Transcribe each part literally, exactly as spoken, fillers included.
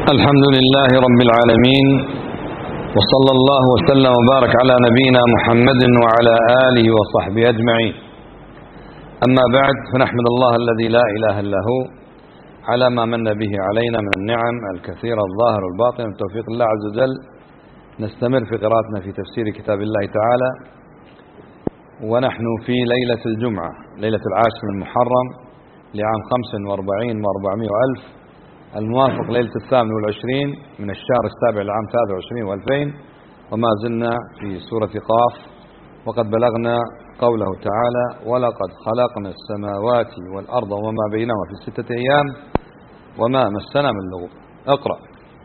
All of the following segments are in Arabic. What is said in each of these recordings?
الحمد لله رب العالمين، وصلى الله وسلم وبارك على نبينا محمد وعلى آله وصحبه أجمعين. أما بعد، فنحمد الله الذي لا إله إلا هو على ما من به علينا من النعم الكثيرة الظاهرة والباطنة من توفيق الله عز وجل. نستمر في قراءتنا في تفسير كتاب الله تعالى، ونحن في ليلة الجمعة، ليلة العاشر من محرم لعام خمس وأربعين وأربعمائة وألف، الموافق ليلة الثامن والعشرين من الشهر السابع لعام ثلاثة وعشرين وألفين، وما زلنا في سورة قاف، وقد بلغنا قوله تعالى: ولقد خلقنا السماوات والأرض وما بينهما في ستة أيام وما مسنا من لغوب. اقرأ.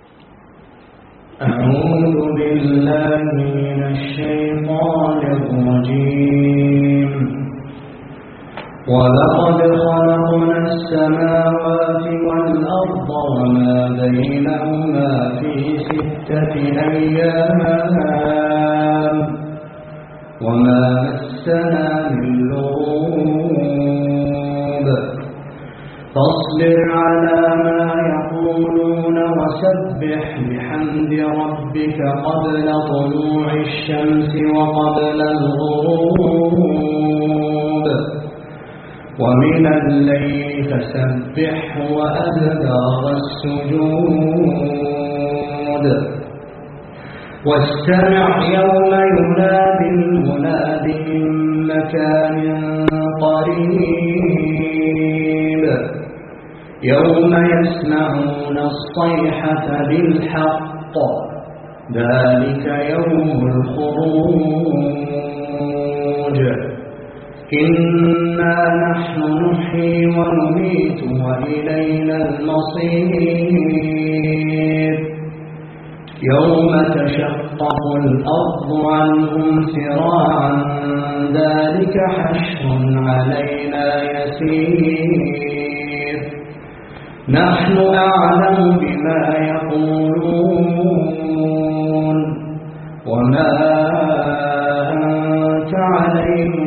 أعوذ بالله من الشيطان الرجيم. ولقد خلقنا السماوات والأرض وما بينهما في ستة أيام وما مسنا من لغوب فاصبر على ما يقولون وسبح بحمد ربك قبل طلوع الشمس وقبل الغروب ومن الليل فسبحه وأدبار السجود واستمع يوم ينادي المناد من مكان قريب يوم يسمعون الصيحة بالحق ذلك يوم الخروج إنا نحن نحيي ونميت وإلينا المصير يوم تشقق الأرض عنهم سراعا ذلك حشر علينا يسير نحن أعلم بما يقولون وما أنت عليهم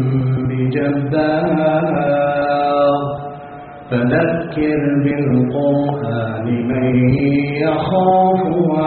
بجبار فذكر بالقرآن من يخاف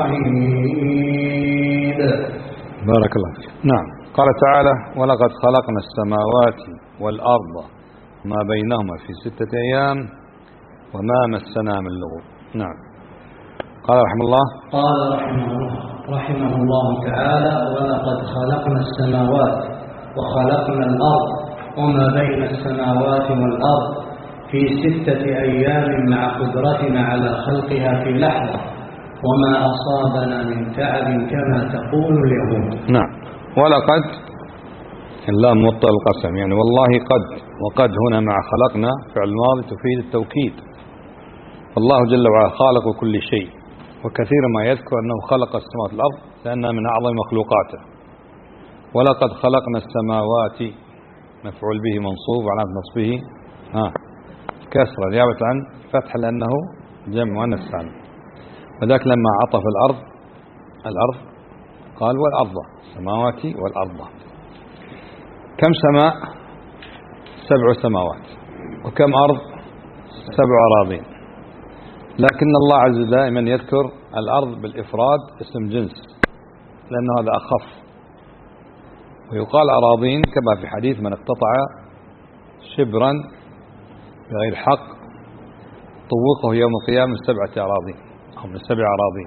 وعيد. بارك الله فيك. نعم، قال تعالى: ولقد خلقنا السماوات والأرض ما بينهما في ستة أيام وما مسنا من لغوب. نعم. قال رحمه الله قال رحمه الله رحمه الله تعالى: ولقد خلقنا السماوات وخلقنا الأرض وما بين السماوات والأرض في ستة أيام مع قدرتنا على خلقها في لحظة وما أصابنا من تعب كما تقول اليهود. نعم. ولقد اللام موطأ القسم، يعني والله قد، وقد هنا مع خلقنا فعل ماضي تفيد التوكيد. الله جل وعلا خالق كل شيء، وكثيرا ما يذكر أنه خلق السماوات والأرض لأنها من أعظم مخلوقاته. ولقد خلقنا السماوات مفعول به منصوب على نصبه ها كسرة نيابة عن فتح لأنه جمع مؤنث سالم. وذاك لما عطف الأرض الأرض قال والأرض، السماوات والأرض. كم سماء؟ سبع سماوات. وكم أرض؟ سبع أراضين. لكن الله عز وجل دائما يذكر الأرض بالإفراد اسم جنس لأنه هذا أخف، ويقال أراضين كما في حديث: من اقتطع شبرا بغير حق طوقه يوم القيامة من سبعة أراضين أو من سبع أراضين،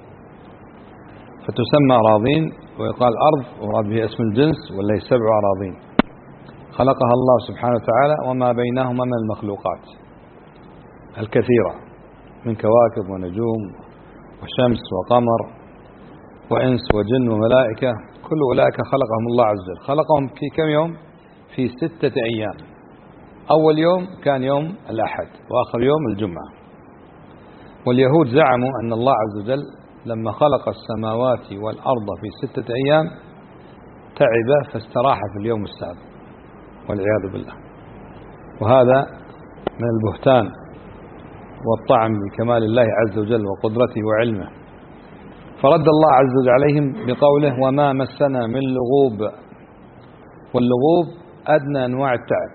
فتسمى أراضين. ويقال أرض وراد به اسم الجنس ولا سبع أراضين خلقها الله سبحانه وتعالى وما بينهما من المخلوقات الكثيرة من كواكب ونجوم وشمس وقمر وإنس وجن وملائكة، كل أولئك خلقهم الله عز وجل. خلقهم في كم يوم؟ في ستة أيام. أول يوم كان يوم الأحد، وآخر يوم الجمعة. واليهود زعموا أن الله عز وجل لما خلق السماوات والأرض في ستة أيام تعب فاستراح في اليوم السابع، والعياذ بالله. وهذا من البهتان والطعن بكمال الله عز وجل وقدرته وعلمه. فرد الله عز وجل عليهم بقوله: وما مسنا من لغوب. واللغوب أدنى أنواع التعب،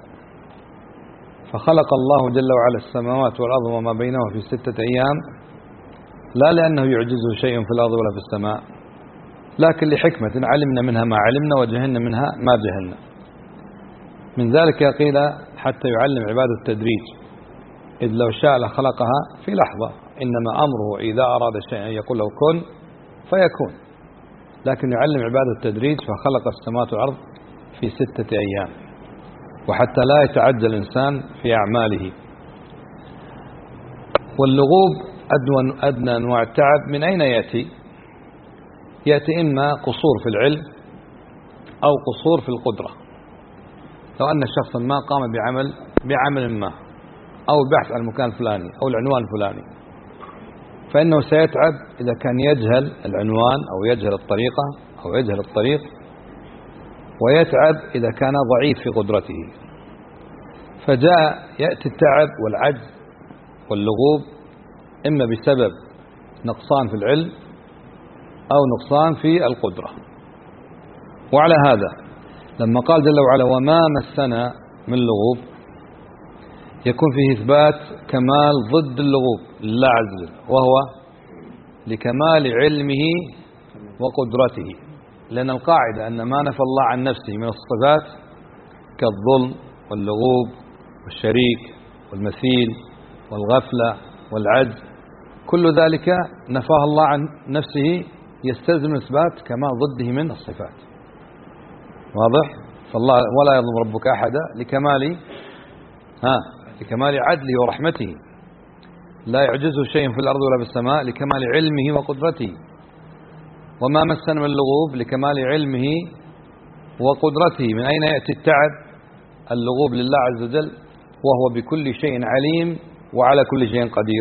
فخلق الله جل وعلا السماوات والأرض وما بينهما في ستة أيام لا لأنه يعجزه شيء في الأرض ولا في السماء، لكن لحكمة علمنا منها ما علمنا وجهلنا منها ما جهلنا. من ذلك قيل حتى يعلم عباده التدريج، إذ لو شاء لخلقها في لحظة، إنما أمره إذا أراد شيئا يقول له كن فيكون، لكن يعلم عباده التدريج فخلق السماوات والأرض في ستة أيام، وحتى لا يتعجل الإنسان في أعماله. واللغوب أدنى أنواع التعب من أين يأتي؟ يأتي إما قصور في العلم أو قصور في القدرة. لو أن شخصا ما قام بعمل بعمل ما، أو البحث عن المكان الفلاني أو العنوان الفلاني، فإنه سيتعب إذا كان يجهل العنوان أو يجهل الطريقة أو يجهل الطريق، ويتعب إذا كان ضعيف في قدرته. فجاء يأتي التعب والعجز واللغوب إما بسبب نقصان في العلم أو نقصان في القدرة. وعلى هذا لما قال جل وعلا وما مسنا من لغوب، يكون فيه إثبات كمال ضد اللغوب لله عز وجل، وهو لكمال علمه وقدرته. لأن القاعدة أن ما نفى الله عن نفسه من الصفات كالظلم واللغوب والشريك والمثيل والغفلة والعجز، كل ذلك نفاه الله عن نفسه يستلزم إثبات كمال ضده من الصفات. واضح؟ فالله ولا يظلم ربك أحدا لكمال ها لكمال عدله ورحمته، لا يعجزه شيء في الأرض ولا في السماء لكمال علمه وقدرته. وما مسنا من اللغوب لكمال علمه وقدرته. من أين يأتي التعب؟ اللغوب لله عز وجل، وهو بكل شيء عليم وعلى كل شيء قدير.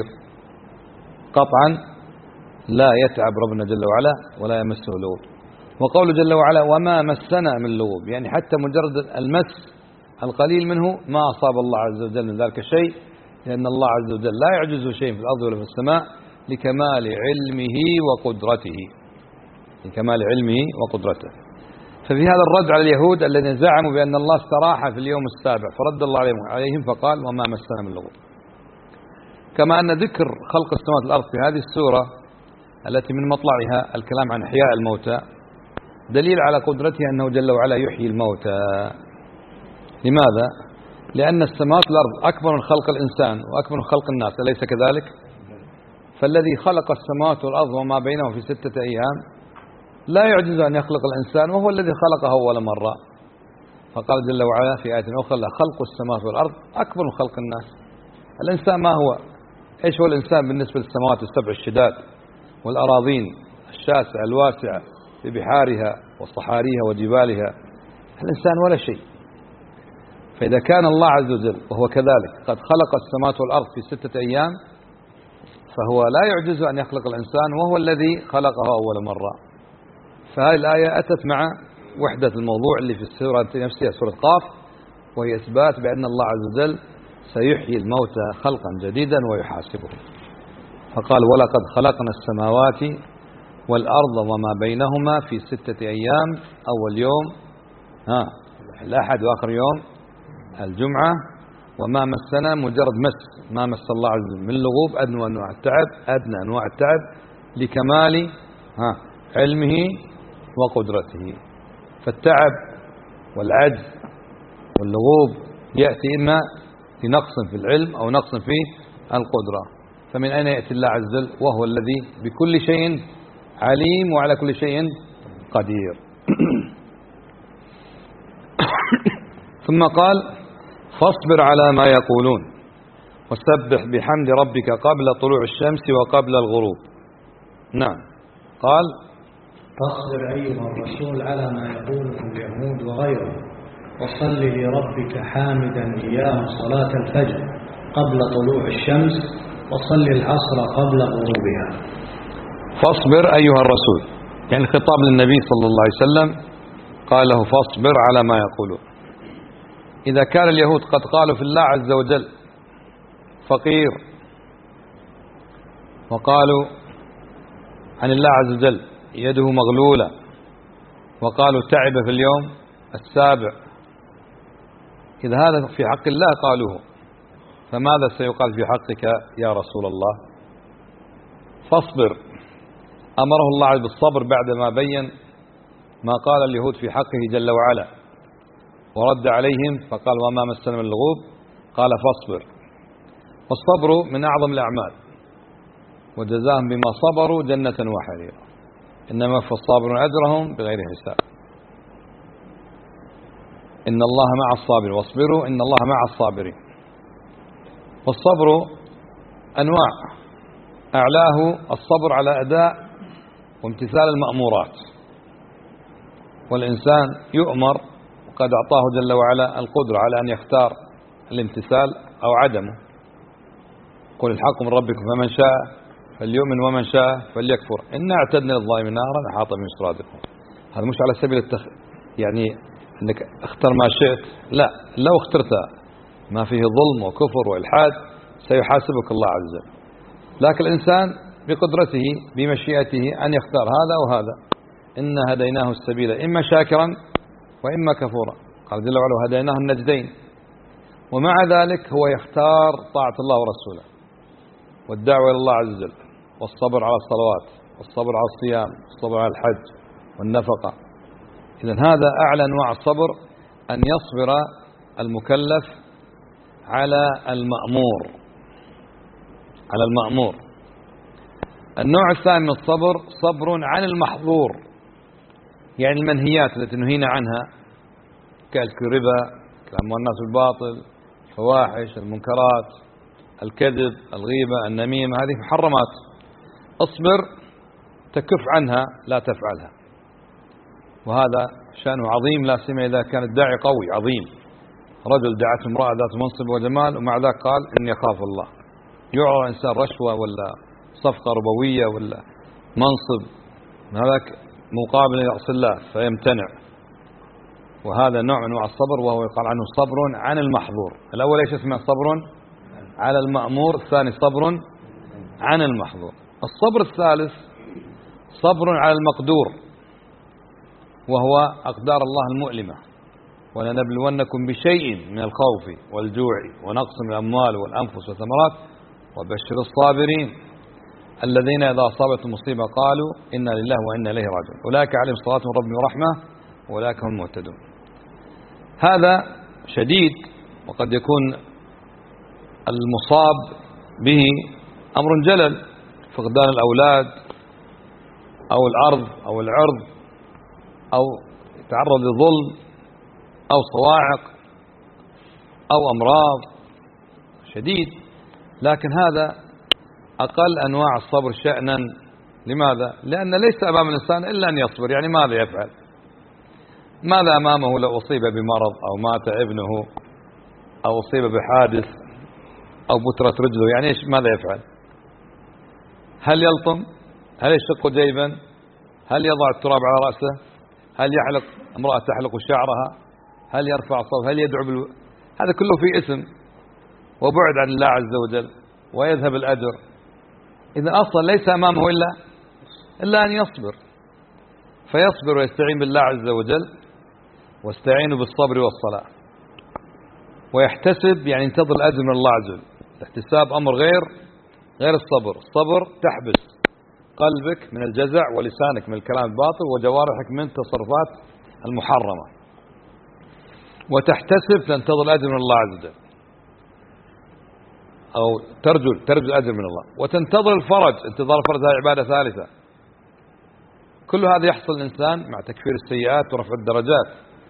قطعا لا يتعب ربنا جل وعلا ولا يمسه لغوب. وقوله جل وعلا وما مسنا من لغوب، يعني حتى مجرد المس القليل منه ما أصاب الله عز وجل من ذلك الشيء، لأن الله عز وجل لا يعجزه شيء في الأرض ولا في السماء لكمال علمه وقدرته، لكمال علمه وقدرته. ففي هذا الرد على اليهود الذين زعموا بأن الله استراح في اليوم السابع، فرد الله عليهم فقال وما مسنا من لغوب. كما أن ذكر خلق السماوات والأرض في هذه السورة التي من مطلعها الكلام عن إحياء الموتى دليل على قدرته أنه جل وعلا يحيي الموتى. لماذا؟ لأن السماوات والأرض أكبر من خلق الإنسان وأكبر من خلق الناس، أليس كذلك؟ فالذي خلق السماوات والأرض وما بينهم في ستة أيام لا يعجز أن يخلق الإنسان، وهو الذي خلقه أول مرة. فقال جل وعلا في آية أخرى خلق السماوات والأرض أكبر من خلق الناس. الإنسان ما هو؟ إيش هو الإنسان بالنسبة للسماوات السبع الشداد والأراضين الشاسعة الواسعة ببحارها وصحاريها وجبالها؟ الإنسان ولا شيء. فإذا كان الله عز وجل وهو كذلك قد خلق السماوات والأرض في ستة أيام، فهو لا يعجز أن يخلق الإنسان وهو الذي خلقه أول مرة. فهذه الآية أتت مع وحدة الموضوع اللي في السورة نفسها سورة قاف، وهي إثبات بأن الله عز وجل سيحيي الموتى خلقا جديدا ويحاسبه. فقال ولقد خلقنا السماوات والأرض وما بينهما في ستة أيام، أول يوم ها الأحد وآخر يوم الجمعة. وما مسنا مجرد مس، ما مس الله عز وجل من لغوب أدنى أنواع التعب، أدنى أنواع التعب لكمال ها علمه وقدرته. فالتعب والعجز واللغوب يأتي إما في نقص في العلم أو نقص في القدرة. فمن أين يأتي الله عز وجل وهو الذي بكل شيء عليم وعلى كل شيء قدير. ثم قال فاصبر على ما يقولون وسبح بحمد ربك قبل طلوع الشمس وقبل الغروب. نعم قال فاصبر أيها الرسول على ما يقوله اليهود وغيره، وصل لربك حامدا إياه صلاة الفجر قبل طلوع الشمس، وصل العصر قبل غروبها. فاصبر أيها الرسول، يعني الخطاب للنبي صلى الله عليه وسلم، قال له فاصبر على ما يقولون. إذا كان اليهود قد قالوا في الله عز وجل فقير، وقالوا عن الله عز وجل يده مغلولة، وقالوا تعب في اليوم السابع، إذا هذا في حق الله قالوه، فماذا سيقال في حقك يا رسول الله؟ فاصبر، أمره الله بالصبر بعدما بين ما قال اليهود في حقه جل وعلا، ورد عليهم فقال وما مسنا من اللغوب، قال فاصبر. والصبر من أعظم الأعمال، وجزاهم بما صبروا جنة وحريرا، إنما في الصابرون أجرهم بغير حساب. إن الله مع الصابرين، واصبروا إن الله مع الصابرين. والصبر أنواع، أعلاه الصبر على أداء وامتثال المأمورات، والإنسان يؤمر وقد أعطاه جل وعلا القدرة على أن يختار الامتثال أو عدمه. قل الحق من ربكم فمن شاء فليؤمن ومن شاء فليكفر إنا اعتدنا للظالمين نارا أحاط بهم سرادقهم. هذا مش على سبيل التخ... يعني أنك اختر ما شئت، لا، لو اخترت ما فيه ظلم وكفر وإلحاد سيحاسبك الله عز وجل. لكن الإنسان بقدرته بمشيئته أن يختار هذا وهذا. إنا هديناه السبيل إما شاكرا وإما كفورا، قال جل وعلا هديناه النجدين. ومع ذلك هو يختار طاعة الله ورسوله والدعوة إلى الله عز وجل، والصبر على الصلوات، والصبر على الصيام، والصبر على الحج والنفقة. إذن هذا أعلى أنواع الصبر، أن يصبر المكلف على المأمور على المأمور. النوع الثاني من الصبر صبر عن المحظور، يعني المنهيات التي نهينا عنها كأكل الربا، كلام الناس بالباطل، الفواحش، المنكرات، الكذب، الغيبة، النميمة، هذه محرمات. اصبر تكف عنها لا تفعلها، وهذا شأنه عظيم، لا سيما إذا كان الداعي قوي عظيم. رجل دعته امرأة ذات منصب وجمال ومع ذلك قال إني أخاف الله. يعرض إنسان رشوة ولا صفقة ربوية ولا منصب، هذاك مقابل يعصي الله فيمتنع، وهذا نوع من انواع الصبر، وهو يقال عنه صبر عن المحظور. الأول ايش اسمه؟ صبر على المأمور، الثاني صبر عن المحظور. الصبر الثالث صبر على المقدور، وهو أقدار الله المؤلمة. ولنبلونكم بشيء من الخوف والجوع ونقص من الأموال والأنفس والثمرات وبشر الصابرين الذين إذا أصابتهم مصيبة قالوا إنا لله وإنا إليه راجعون أولئك عليهم صلاة من ربهم ورحمة وأولئك هم المهتدون. هذا شديد، وقد يكون المصاب به أمر جلل، فقدان الأولاد أو الأرض أو العرض، أو يتعرض لظلم أو صواعق أو أمراض شديد. لكن هذا أقل أنواع الصبر شأنا. لماذا؟ لأن ليس أمام الإنسان إلا أن يصبر. يعني ماذا يفعل؟ ماذا أمامه لو أصيب بمرض أو مات ابنه أو أصيب بحادث أو بترت رجله؟ يعني إيش ماذا يفعل؟ هل يلطم؟ هل يشق جيبا؟ هل يضع التراب على رأسه؟ هل يحلق امرأة تحلق شعرها؟ هل يرفع صوت؟ هل يدعو بال... هذا كله في اسم وبعد عن الله عز وجل ويذهب الأجر. إذا أصلا ليس أمامه إلا إلا أن يصبر، فيصبر ويستعين بالله عز وجل، واستعينوا بالصبر والصلاة، ويحتسب يعني ينتظر الأجر من الله عز وجل. الاحتساب أمر غير غير الصبر. الصبر تحبس قلبك من الجزع ولسانك من الكلام الباطل وجوارحك من التصرفات المحرمة، وتحتسب تنتظر الأجر من الله عز وجل، أو ترجو ترجو الأجر من الله، وتنتظر الفرج. انتظار الفرج هذه عبادة ثالثة. كل هذا يحصل الإنسان مع تكفير السيئات ورفع الدرجات.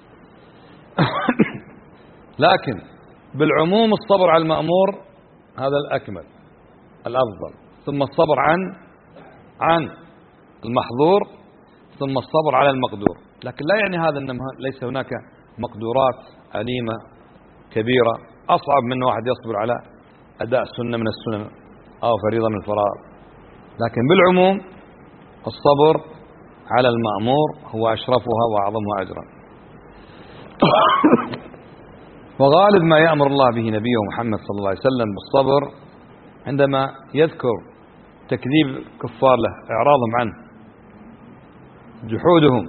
لكن بالعموم الصبر على المأمور هذا الأكمل الأفضل، ثم الصبر عن عن المحظور، ثم الصبر على المقدور. لكن لا يعني هذا أن ليس هناك مقدورات أليمة كبيرة أصعب من واحد يصبر على أداء سنة من السنن أو فريضة من الفرائض. لكن بالعموم الصبر على المأمور هو أشرفها وأعظمها أجرا. وغالب ما يأمر الله به نبيه محمد صلى الله عليه وسلم بالصبر عندما يذكر تكذيب كفار له، إعراضهم عنه، جحودهم،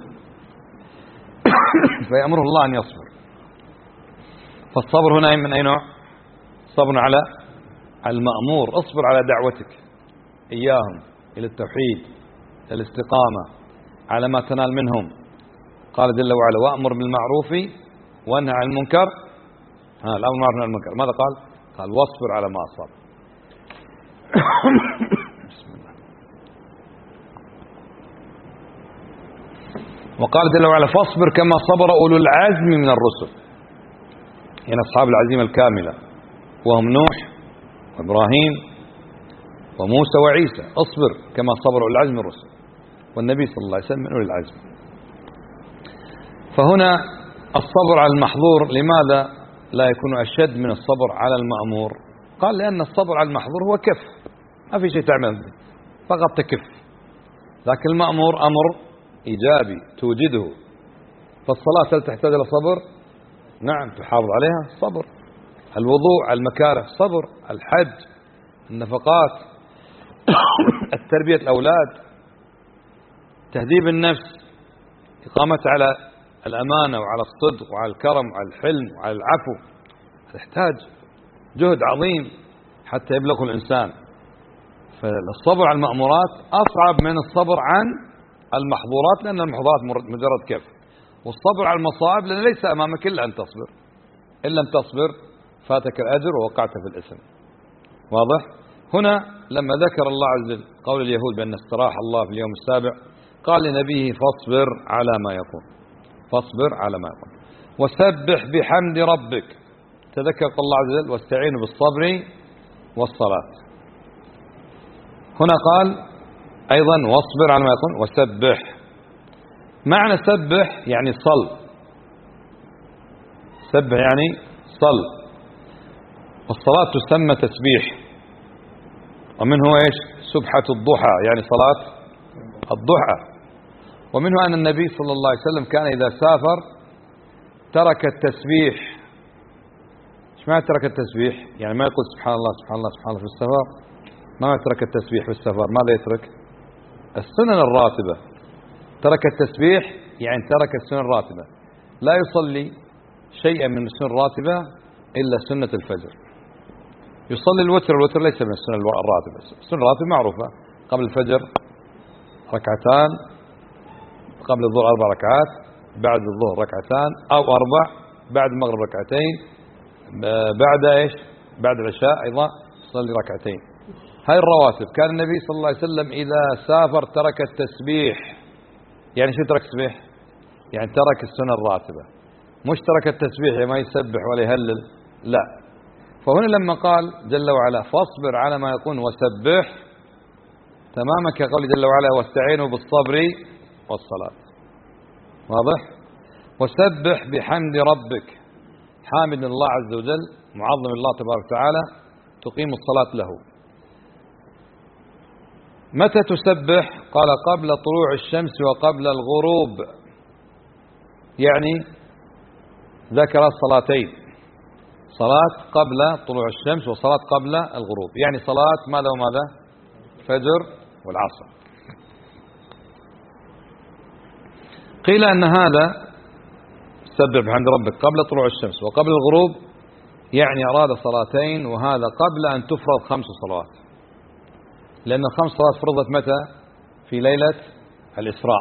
فيأمره الله أن يصبر. فالصبر هنا من أي نوع؟ صبر على المأمور. اصبر على دعوتك إياهم إلى التوحيد، إلى الاستقامة على ما تنال منهم. قال جل وعلا وأمر بالمعروف وانهى عن المنكر. ها الأمر بالمعروف والنهي عن المنكر ماذا قال؟ قال واصبر على ما أصاب. بسم الله. وقال جل وعلا فاصبر كما صبر أولو العزم من الرسل، يعني أصحاب العزيمة الكاملة وهم نوح وإبراهيم وموسى وعيسى. اصبر كما صبر أولو العزم من الرسل، والنبي صلى الله عليه وسلم من أولي العزم. فهنا الصبر على المحظور لماذا لا يكون أشد من الصبر على المأمور؟ قال لأن الصبر على المحظور هو كف، ما في شيء تعمل فقط تكف، لكن المأمور أمر إيجابي توجده. فالصلاة هل تحتاج إلى صبر؟ نعم تحافظ عليها صبر. الوضوء على المكاره صبر. الحج، النفقات، التربية الأولاد، تهذيب النفس، إقامة على الأمانة وعلى الصدق وعلى الكرم وعلى الحلم وعلى العفو، تحتاج جهد عظيم حتى يبلغ الإنسان. فالصبر على المأمورات أصعب من الصبر عن المحظورات، لأن المحظورات مجرد كف، والصبر على المصائب لأن ليس أمامك إلا أن تصبر، إن لم تصبر فاتك الأجر ووقعت في الإثم. واضح؟ هنا لما ذكر الله عز وجل قول اليهود بأن استراح الله في اليوم السابع، قال لنبيه فاصبر على ما يقول، فاصبر على ما يقول وسبح بحمد ربك. تذكر قول الله عز وجل واستعينوا بالصبر والصلاة. هنا قال أيضا واصبر على ما يقول وسبح. معنى سبح يعني صل، سبح يعني صل. والصلاة تسمى تسبيح، ومنه ايش؟ سبحة الضحى يعني صلاة الضحى. ومنه أن النبي صلى الله عليه وسلم كان إذا سافر ترك التسبيح. ايش معنى ترك التسبيح؟ يعني ما يقول سبحان الله سبحان الله سبحان الله في السفر، ما ترك التسبيح في السفر، ماذا يترك؟ السنن الراتبة. ترك التسبيح يعني ترك السنن الراتبة، لا يصلي شيئا من السنن الراتبة إلا سنة الفجر. يصلي الوتر، الوتر ليس من السنن الراتبة، السنن الراتبة معروفة، قبل الفجر ركعتان، قبل الظهر أربع ركعات، بعد الظهر ركعتان أو أربع، بعد المغرب ركعتين، بعد إيش؟ بعد العشاء أيضا يصلي ركعتين. هاي الرواتب. كان النبي صلى الله عليه وسلم إذا سافر ترك التسبيح. يعني شو ترك التسبيح؟ يعني ترك السنن الراتبة، مش ترك التسبيح يعني ما يسبح ولا يهلل، لا. فهنا لما قال جل وعلا فاصبر على ما يقول وسبح، تماما كقول جل وعلا واستعينوا بالصبر والصلاة. واضح؟ وسبح بحمد ربك، حامد الله عز وجل، معظم الله تبارك وتعالى، تقيم الصلاة له. متى تسبح؟ قال قبل طلوع الشمس وقبل الغروب، يعني ذكر الصلاتين، صلاة قبل طلوع الشمس وصلاة قبل الغروب، يعني صلاة ماذا وماذا؟ فجر والعصر. قيل أن هذا سبح بحمد ربك قبل طلوع الشمس وقبل الغروب يعني أراد صلاتين، وهذا قبل أن تفرض خمس صلوات، لأن الخمس صلوات فرضت متى؟ في ليلة الإسراء،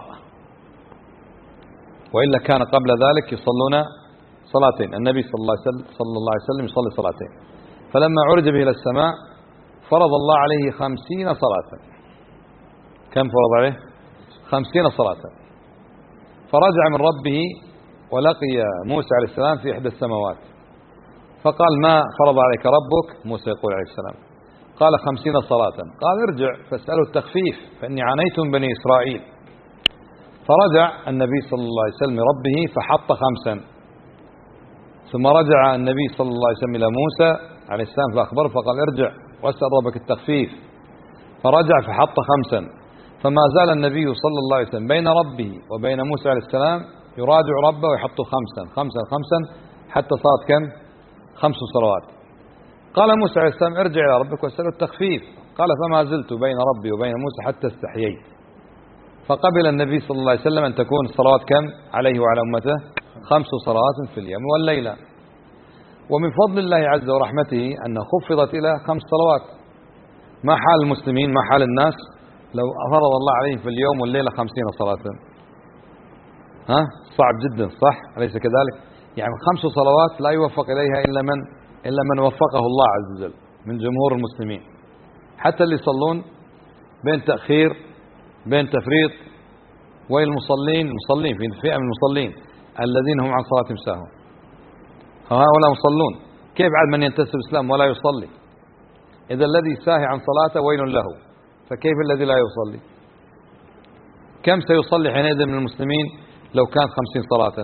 وإلا كان قبل ذلك يصلون صلاتين. النبي صلى الله عليه وسلم, صلى الله عليه وسلم يصلي صلاتين، فلما عرج به إلى السماء فرض الله عليه خمسين صلاة. كم فرض عليه؟ خمسين صلاة. فرجع من ربه ولقي موسى عليه السلام في إحدى السماوات، فقال ما فرض عليك ربك؟ موسى يقول عليه السلام قال خمسين صلاة. قال ارجع فاسأله التخفيف فإني عانيت من بني إسرائيل. فرجع النبي صلى الله عليه وسلم ربه فحط خمسا، ثم رجع النبي صلى الله عليه وسلم إلى موسى عليه السلام فأخبره فقال ارجع واسأل ربك التخفيف، فرجع فحط خمسا. فما زال النبي صلى الله عليه وسلم بين ربه وبين موسى عليه السلام يراجع ربه ويحط خمسا خمسا خمسا حتى صارت كم؟ خمس صلوات. قال موسى عليه السلام ارجع إلى ربك واسأله التخفيف، قال فما زلت بين ربي وبين موسى حتى استحييت. فقبل النبي صلى الله عليه وسلم أن تكون الصلوات كم عليه وعلى أمته؟ خمس صلوات في اليوم والليلة. ومن فضل الله عز ورحمته أن خفضت إلى خمس صلوات. ما حال المسلمين، ما حال الناس لو فرض الله عليهم في اليوم والليلة خمسين صلاة، ها صعب جدا صح؟ أليس كذلك؟ يعني خمس صلوات لا يوفق إليها إلا من إلا من وفقه الله عز وجل من جمهور المسلمين، حتى اللي يصلون بين تأخير بين تفريط، والمصلين المصلين في فئة من المصلين الذين هم عن صلاتهم ساهون، هؤلاء مصلون. كيف بعد من ينتسب الإسلام ولا يصلي؟ إذا الذي ساهي عن صلاته ويل له، فكيف الذي لا يصلي؟ كم سيصلي حينئذ من المسلمين لو كانت خمسين صلاة؟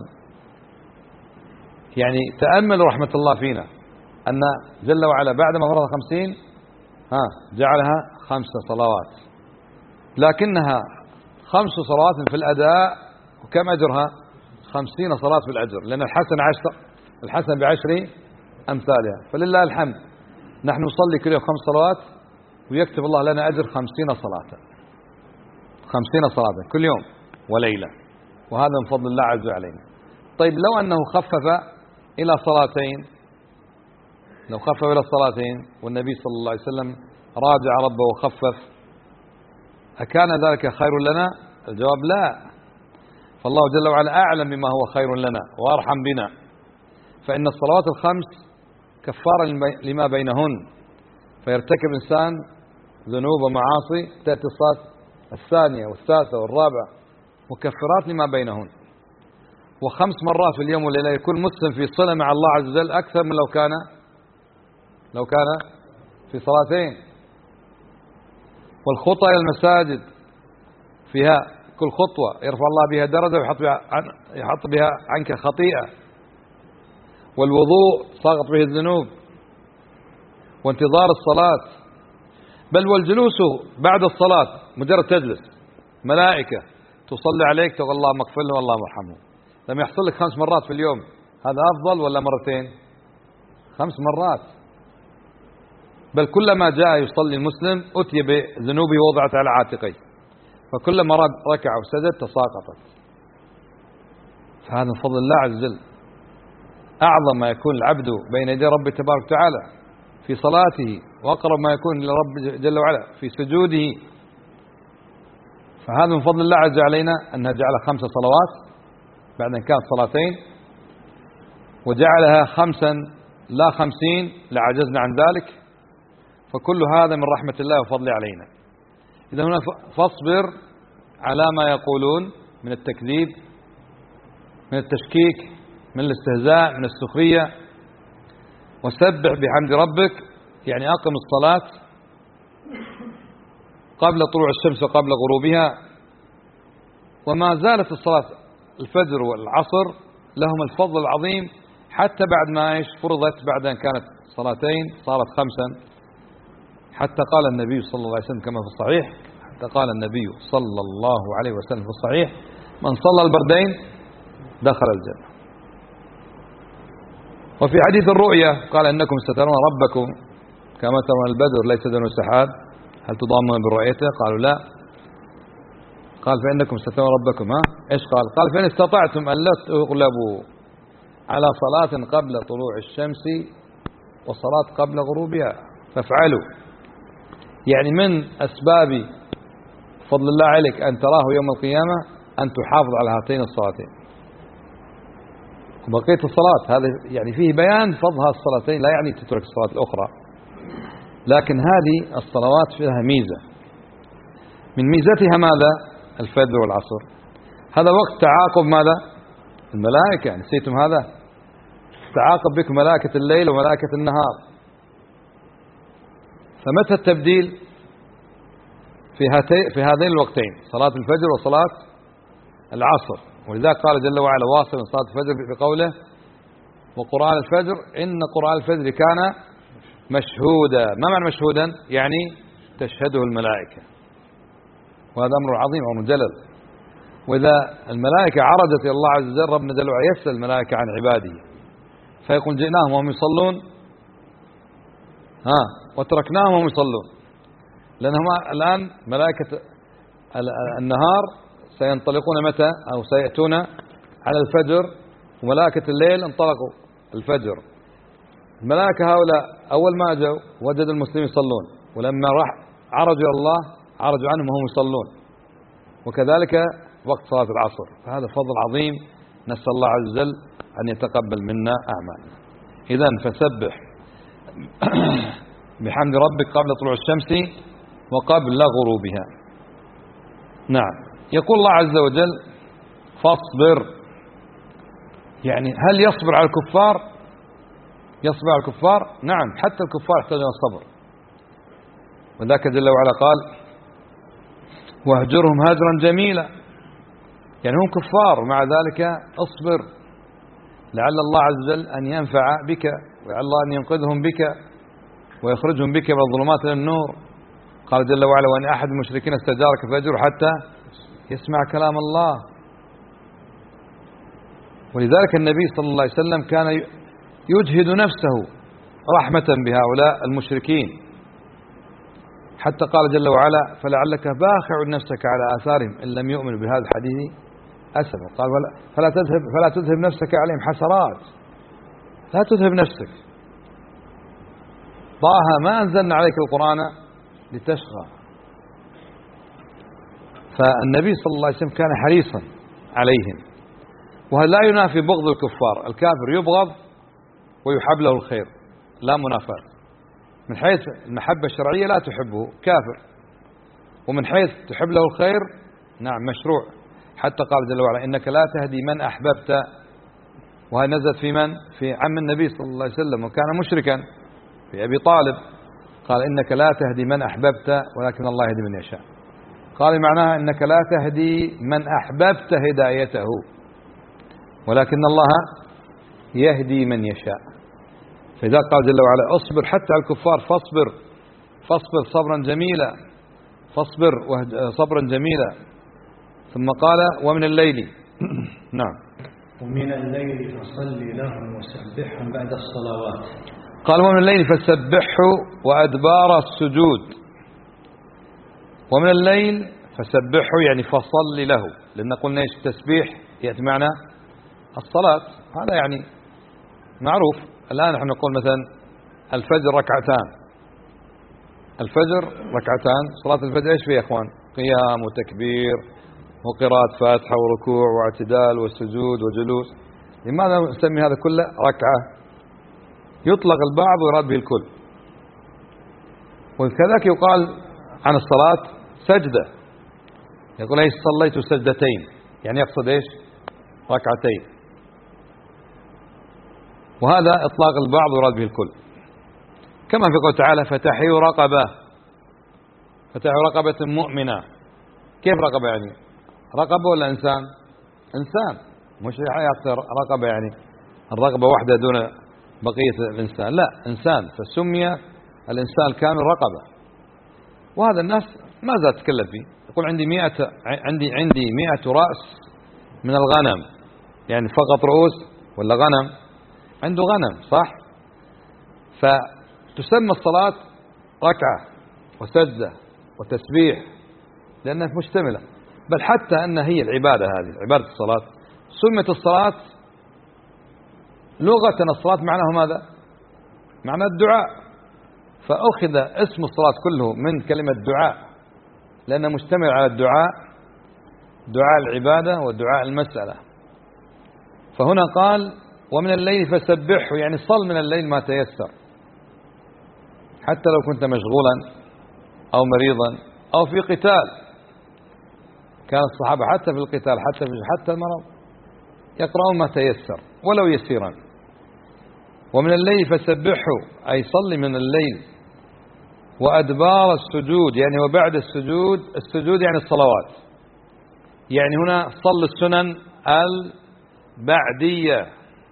يعني تأملوا رحمة الله فينا أن جل وعلا بعد ما فرض خمسين ها جعلها خمس صلوات، لكنها خمس صلوات في الأداء، وكم أجرها؟ خمسين صلاة في الأجر، لأن الحسن عشر الحسن بعشر أمثالها. فلله الحمد نحن نصلي كل يوم خمس صلوات ويكتب الله لنا أجر خمسين صلاة خمسين صلاة كل يوم وليلة، وهذا من فضل الله عز وجل علينا. طيب لو أنه خفف إلى صلاتين، لو خفف إلى صلاتين والنبي صلى الله عليه وسلم راجع ربه وخفف، أكان ذلك خير لنا؟ الجواب لا. فالله جل وعلا أعلم بما هو خير لنا وأرحم بنا، فإن الصلوات الخمس كفارة لما بينهن، فيرتكب إنسان ذنوب ومعاصي تأتي الصلاة الثانية والثالثة والرابعة مكفرات لما بينهن، وخمس مرات في اليوم والليلة يكون مسلم في صلة مع الله عز وجل أكثر من لو كان لو كان في صلاتين. والخطى إلى المساجد فيها كل خطوة يرفع الله بها درجة ويحط بها, عن يحط بها عنك خطيئة. والوضوء ساقط به الذنوب، وانتظار الصلاة، بل والجلوس بعد الصلاة مجرد تجلس ملائكة تصلي عليك تقول اللهم اغفر له والله مرحمه. لما يحصل لك خمس مرات في اليوم هذا أفضل ولا مرتين؟ خمس مرات. بل كلما جاء يصلي المسلم أتي بذنوبه ووضعت على عاتقيه، فكلما ركع وسجد تساقطت. فهذا من فضل الله عز وجل. أعظم ما يكون العبد بين يدي ربه تبارك وتعالى في صلاته، وأقرب ما يكون لرب جل وعلا في سجوده. فهذا من فضل الله عز وجل علينا أنها جعل خمس صلوات بعد أن كانت صلاتين، وجعلها خمسا لا خمسين لعجزنا عن ذلك. فكل هذا من رحمة الله وفضله علينا. إذا هنا فاصبر على ما يقولون من التكذيب، من التشكيك، من الاستهزاء، من السخرية، وسبح بحمد ربك، يعني أقم الصلاة قبل طلوع الشمس وقبل غروبها. وما زالت الصلاة الفجر والعصر لهم الفضل العظيم حتى بعد ما ايش فرضت، بعد أن كانت صلاتين صارت خمسا، حتى قال النبي صلى الله عليه وسلم كما في الصحيح، حتى قال النبي صلى الله عليه وسلم في الصحيح: من صلى البردين دخل الجنة. وفي حديث الرؤيا قال: إنكم سترون ربكم كما ترون البدر ليس دون سحاب، هل تضامون برؤيته؟ قالوا لا. قال: فإنكم سترون ربكم. ها إيش قال؟ قال: فإن استطعتم أن لا تغلبوا على صلاة قبل طلوع الشمس وصلاة قبل غروبها فافعلوا. يعني من أسباب فضل الله عليك أن تراه يوم القيامة أن تحافظ على هاتين الصلاتين وبقية الصلاة. هذا يعني فيه بيان فضل هذه الصلاتين، لا يعني تترك الصلاة الأخرى، لكن هذه الصلوات فيها ميزة. من ميزتها ماذا؟ الفجر والعصر، هذا وقت تعاقب ماذا؟ الملائكة. نسيتم هذا؟ تعاقب بك ملائكة الليل وملائكة النهار. فمتى التبديل؟ في هاتين في هذين الوقتين، صلاة الفجر وصلاة العصر. ولذلك قال جل وعلا واصلا صلاة الفجر بقوله: وقرآن الفجر إن قرآن الفجر كان مشهودا. ما معنى مشهودا؟ يعني تشهده الملائكة، وهذا أمر عظيم أمر جلل. وإذا الملائكة عرجت إلى الله عز وجل ربنا جل وعلا يسأل الملائكة عن عباده فيقول: جئناهم وهم يصلون ها وتركناهم وهم يصلون. لأنهم الآن ملائكة النهار سينطلقون متى؟ أو سيأتون على الفجر، وملائكة الليل انطلقوا الفجر. الملائكة هؤلاء أول ما جاءوا وجد المسلمين يصلون، ولما راح عرجوا إلى الله عرجوا عنهم وهم يصلون، وكذلك وقت صلاة العصر. فهذا فضل عظيم، نسأل الله عز وجل أن يتقبل منا أعمالنا. إذن فسبح بحمد ربك قبل طلوع الشمس وقبل غروبها. نعم. يقول الله عز وجل فاصبر، يعني هل يصبر على الكفار؟ يصبر على الكفار؟ نعم، حتى الكفار يحتاجون الصبر. وذاك جل وعلا قال واهجرهم هجرا جميلا، يعني هم كفار ومع ذلك اصبر لعل الله عز وجل أن ينفع بك، ولعل الله أن ينقذهم بك ويخرجهم بك من الظلمات إلى النور. قال جل وعلا وإن أحد المشركين استجارك فأجره حتى يسمع كلام الله. ولذلك النبي صلى الله عليه وسلم كان يجهد نفسه رحمة بهؤلاء المشركين، حتى قال جل وعلا فلعلك باخع نفسك على آثارهم إن لم يؤمنوا بهذا الحديث أسفا. قال فلا تذهب, فلا تذهب نفسك عليهم حسرات، لا تذهب نفسك. طه ما أنزلنا عليك القرآن لتشقى. فالنبي صلى الله عليه وسلم كان حريصا عليهم، وهذا لا ينافي بغض الكفار. الكافر يبغض ويحب له الخير، لا منافاة. من حيث المحبة الشرعية لا تحبه كافر، ومن حيث تحب له الخير نعم مشروع. حتى قال جل وعلا إنك لا تهدي من أحببت، وهي نزلت في من؟ في عم النبي صلى الله عليه وسلم وكان مشركا، في أبي طالب. قال إنك لا تهدي من أحببت ولكن الله يهدي من يشاء. قال معناها إنك لا تهدي من أحببت هدايته ولكن الله يهدي من يشاء. فإذا قال جل وعلا اصبر حتى على الكفار، فاصبر فاصبر صبرا جميلا، فاصبر صبرا جميلا. ثم قال ومن الليل نعم ومن الليل فصل له وسبحه بعد الصلوات. قال ومن الليل فسبحه وأدبار السجود. ومن الليل فسبحه يعني فصل له، لأن قلنا ايش التسبيح يأتي معنا الصلاة، هذا يعني معروف. الآن نحن نقول مثلا الفجر ركعتان، الفجر ركعتان، صلاة الفجر ايش فيه يا اخوان؟ قيام وتكبير وقراءة فاتحة وركوع واعتدال وسجود وجلوس. لماذا نسمي هذا كله ركعة؟ يطلق البعض ويراد به الكل. وكذلك يقال عن الصلاة سجدة، يقول ايش صليت سجدتين، يعني يقصد ايش؟ ركعتين. وهذا اطلاق البعض ويراد به الكل، كما في قوله تعالى فتحرير رقبة، فتحرير رقبة مؤمنة. كيف رقبة يعني؟ رقبة ولا إنسان؟ إنسان، مش رقبة يعني الرقبة واحدة دون بقية الإنسان، لا إنسان، فسمي الإنسان الكامل رقبة. وهذا الناس ما زال تتكلم فيه، يقول عندي مئة عندي عندي مئة رأس من الغنم، يعني فقط رؤوس ولا غنم؟ عنده غنم صح؟ فتسمى الصلاة ركعة وسجدة وتسبيح لأنها مشتملة. بل حتى أن هي العبادة، هذه عبادة الصلاة سمت الصلاة لغة، الصلاة معناه ماذا؟ معنى الدعاء، فأخذ اسم الصلاة كله من كلمة دعاء لأنه مشتمل على الدعاء، دعاء العبادة ودعاء المسألة. فهنا قال ومن الليل فسبحه، يعني صل من الليل ما تيسر، حتى لو كنت مشغولا أو مريضا أو في قتال. كان الصحابة حتى في القتال حتى في حتى المرض يقرؤون ما تيسر ولو يسيرا. ومن الليل فسبحه أي صل من الليل، وأدبار السجود يعني وبعد السجود، السجود يعني الصلوات، يعني هنا صل السنن البعدية.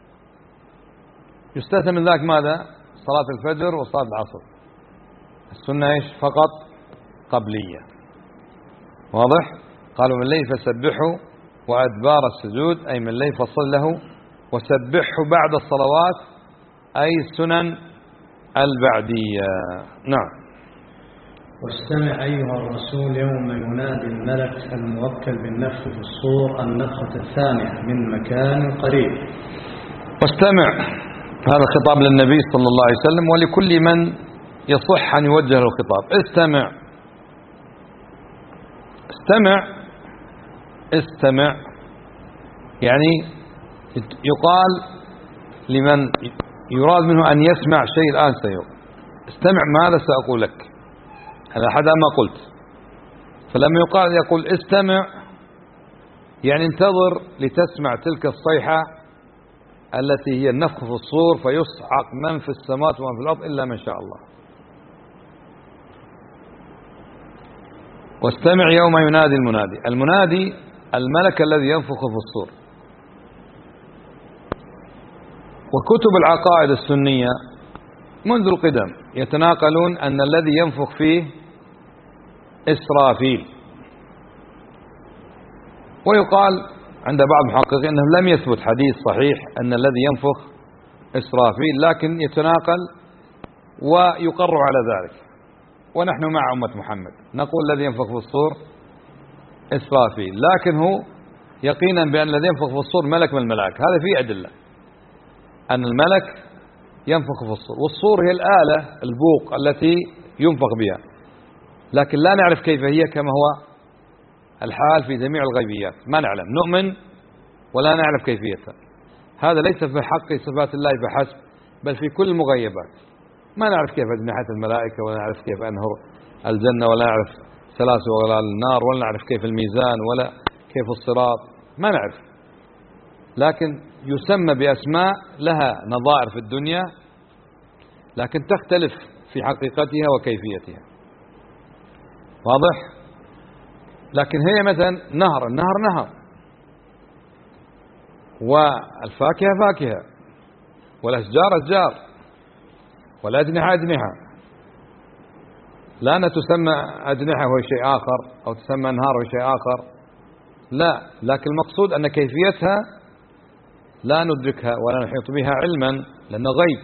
يستثنى من ذلك ماذا؟ صلاة الفجر وصلاة العصر. السنة ايش؟ فقط قبلية. واضح؟ قالوا من الليل فسبحوا وأدبار السجود أي من الليل فصل له، وسبحوا بعد الصلوات أي السنن البعدية. نعم. واستمع أيها الرسول يوم ينادي الملك الموكل بالنفخ في الصور النفخة الثانية من مكان قريب. واستمع، هذا خطاب للنبي صلى الله عليه وسلم ولكل من يصح أن يوجه له الخطاب. استمع استمع استمع يعني يقال لمن يراد منه أن يسمع شيء الآن سيقول استمع ماذا سأقول لك، هذا أحد ما قلت. فلما يقال يقول استمع يعني انتظر لتسمع تلك الصيحة التي هي النفخ في الصور فيصعق من في السماوات ومن في الأرض إلا من شاء الله. واستمع يوم ينادي المنادي. المنادي الملك الذي ينفخ في الصور. وكتب العقائد السنية منذ القدم يتناقلون أن الذي ينفخ فيه إسرافيل، ويقال عند بعض المحققين أنه لم يثبت حديث صحيح أن الذي ينفخ إسرافيل، لكن يتناقل ويقر على ذلك. ونحن مع أمة محمد نقول الذي ينفخ في الصور إسرافيل، لكن هو يقينا بأن الذي ينفخ في الصور ملك من الملائكة. هذا فيه أدلة أن الملك ينفخ في الصور، والصور هي الآلة البوق التي ينفخ بها، لكن لا نعرف كيف هي كما هو الحال في جميع الغيبيات، ما نعلم، نؤمن ولا نعرف كيفيتها. هذا ليس في حق صفات الله فحسب، بل في كل المغيبات. ما نعرف كيف أجنحة الملائكة، ولا نعرف كيف أنهر الجنة، ولا نعرف سلاسل وغلال النار، ولا نعرف كيف الميزان، ولا كيف الصراط، ما نعرف. لكن يسمى بأسماء لها نظائر في الدنيا، لكن تختلف في حقيقتها وكيفيتها. واضح؟ لكن هي مثلا نهر، النهر نهر، والفاكهة فاكهة، والأشجار أشجار، والأجنحة أجنحة. لا أن تسمى أجنحة وهي شيء آخر، أو تسمى أنهار وهي شيء آخر، لا. لكن المقصود أن كيفيتها لا ندركها ولا نحيط بها علما، لأنه غيب.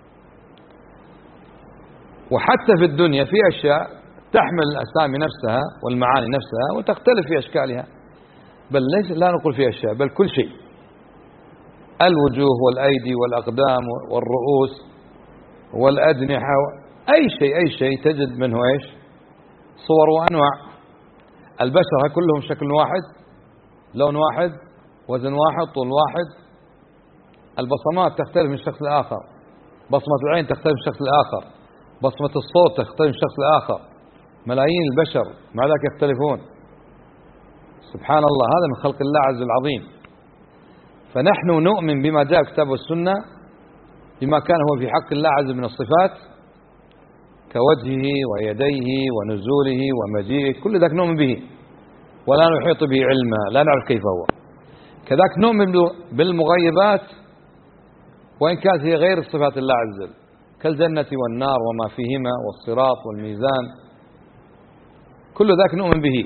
وحتى في الدنيا في أشياء تحمل الأسامي نفسها والمعاني نفسها وتختلف في أشكالها، بل ليس لا نقول في أشياء، بل كل شيء، الوجوه والأيدي والأقدام والرؤوس والأجنحة، أي شيء أي شيء تجد منه إيش؟ صور وأنواع. البشر كلهم شكل واحد، لون واحد، وزن واحد، طول واحد. البصمات تختلف من شخص لآخر، بصمة العين تختلف من شخص لآخر، بصمة الصوت تختلف من شخص لآخر. ملايين البشر مع ذلك يختلفون. سبحان الله، هذا من خلق الله عز العظيم. فنحن نؤمن بما جاء في الكتاب والسنة، بما كان هو في حق الله عز من الصفات كوجهه ويديه ونزوله ومجيئه، كل ذلك نؤمن به ولا نحيط به علما، لا نعرف كيف هو. كذلك نؤمن بالمغيبات وإن كانت هي غير صفات الله عز وجل، كالجنة والنار وما فيهما والصراط والميزان، كل ذلك نؤمن به.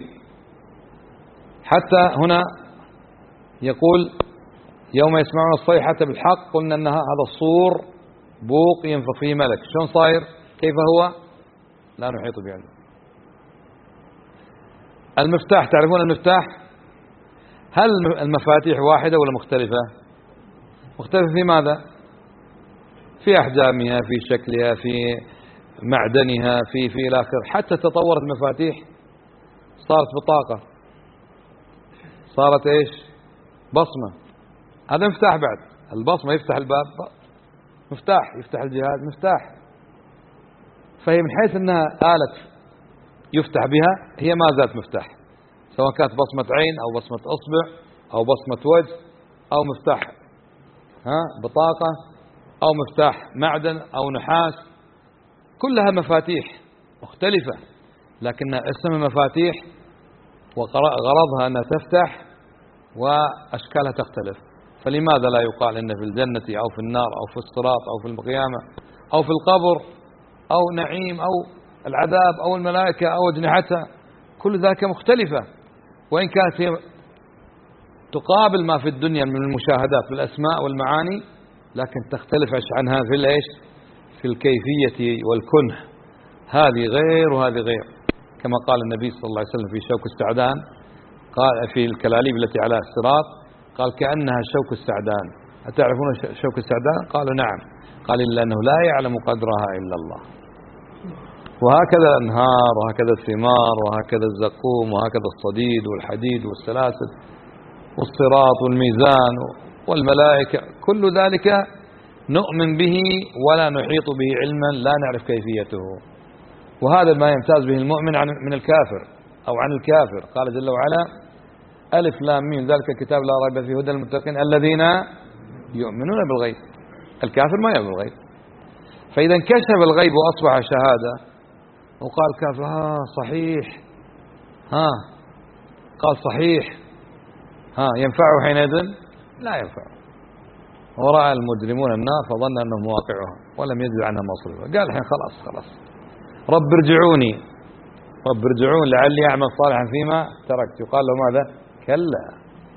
حتى هنا يقول يوم يسمعون الصيحة بالحق قلنا أن هذا الصور بوق ينفخ فيه ملك. شلون صاير؟ كيف هو؟ لا نحيط بعلم. المفتاح، تعرفون المفتاح؟ هل المفاتيح واحدة ولا مختلفة؟ مختلفة في ماذا؟ في أحجامها، في شكلها، في معدنها، في في إلى آخره. حتى تطورت المفاتيح، صارت بطاقة، صارت إيش؟ بصمة. هذا مفتاح بعد. البصمة يفتح الباب، مفتاح يفتح الجهاز، مفتاح. فهي من حيث أنها آلة يفتح بها، هي ما زالت مفتاح، سواء كانت بصمة عين أو بصمة أصبع أو بصمة وجه أو مفتاح ها بطاقة أو مفتاح معدن أو نحاس، كلها مفاتيح مختلفة، لكنها اسمها مفاتيح وغرضها أنها تفتح وأشكالها تختلف. فلماذا لا يقال إن في الجنة أو في النار أو في الصراط أو في القيامة أو في القبر أو نعيم أو العذاب أو الملائكة أو أجنحتها، كل ذلك مختلفة، وإن كانت هي تقابل ما في الدنيا من المشاهدات بالأسماء والمعاني، لكن تختلف عنها في الإيش؟ في الكيفية والكنه. هذه غير وهذه غير، كما قال النبي صلى الله عليه وسلم في شوك السعدان، قال في الكلاليب التي على الصراط، قال كأنها شوك السعدان. أتعرفون شوك السعدان؟ قالوا نعم. قال إلا أنه لا يعلم قدرها إلا الله. وهكذا الأنهار وهكذا الثمار وهكذا الزقوم وهكذا الصديد والحديد والسلاسل والصراط والميزان والملائكة، كل ذلك نؤمن به ولا نحيط به علما، لا نعرف كيفيته. وهذا ما يمتاز به المؤمن عن من الكافر أو عن الكافر. قال جل وعلا: ألف لام ميم ذلك الكتاب لا ريب فيه هدى للمتقين الذين يؤمنون بالغيب. الكافر ما يؤمن بالغيب. فإذا انكشف الغيب وأصبح شهادة وقال كافر ها صحيح ها قال صحيح ها ينفعه حينئذ؟ لا ينفعه. ورأى المجرمون النار فظن أنهم واقعها ولم يجد عنها مصرفا. قال الحين خلاص خلاص رب ارجعوني رب ارجعون لعلي أعمل صالحا فيما تركت. يقال له ماذا؟ كلا.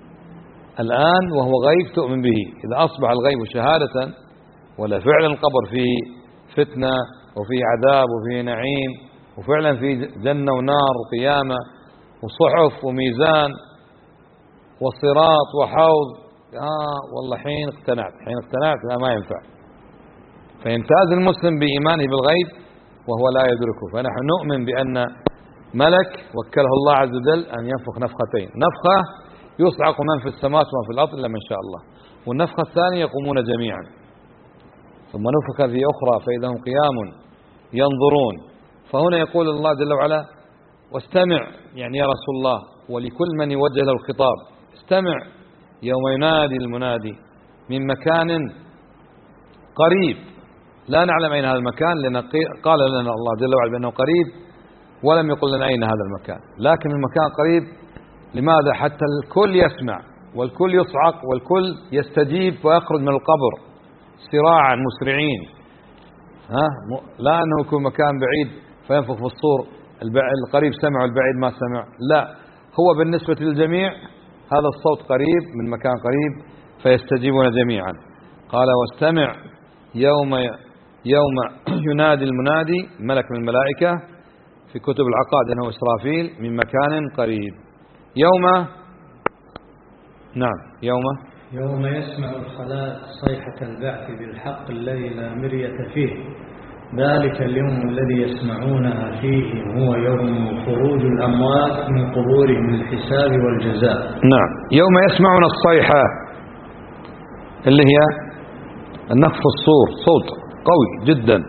الآن وهو غيب تؤمن به. إذا أصبح الغيب شهادة ولا فعلا القبر فيه فتنة وفيه عذاب وفيه نعيم وفعلا فيه جنة ونار وقيامة وصحف وميزان وصراط وحوض، آه والله حين اقتنعت حين اقتنعت لا ما ينفع. فيمتاز المسلم بإيمانه بالغيب وهو لا يدركه. فنحن نؤمن بأن ملك وكله الله عز وجل أن ينفخ نفختين، نفخة يصعق من في السماوات ومن في الأرض إلا من شاء الله، والنفخة الثانية يقومون جميعا. ثم نفخ في أخرى فإذا هم قيام ينظرون. فهنا يقول الله جل وعلا: واستمع، يعني يا رسول الله ولكل من يوجه له الخطاب، استمع يوم ينادي المنادي من مكان قريب. لا نعلم أين هذا المكان، لأن قال لنا الله جل وعلا بأنه قريب ولم يقل لنا أين هذا المكان، لكن المكان قريب. لماذا؟ حتى الكل يسمع والكل يصعق والكل يستجيب ويخرج من القبر سراعا مسرعين. ها؟ لا أنه يكون مكان بعيد فينفخ في الصور القريب سمع والبعيد ما سمع، لا، هو بالنسبة للجميع هذا الصوت قريب من مكان قريب فيستجيبون جميعا. قال: واستمع يوم يوم ينادي المنادي، ملك من الملائكة في كتب العقائد أنه إسرافيل، من مكان قريب. يوم نعم يوم يوم يسمع الخلائق صيحة البعث بالحق الذي لا مرية فيه، ذلك اليوم الذي يسمعونها فيه هو يوم خروج الأموات من قبورهم للحساب والجزاء. نعم، يوم يسمعون الصيحة اللي هي النفخ الصور، صوت قوي جدا.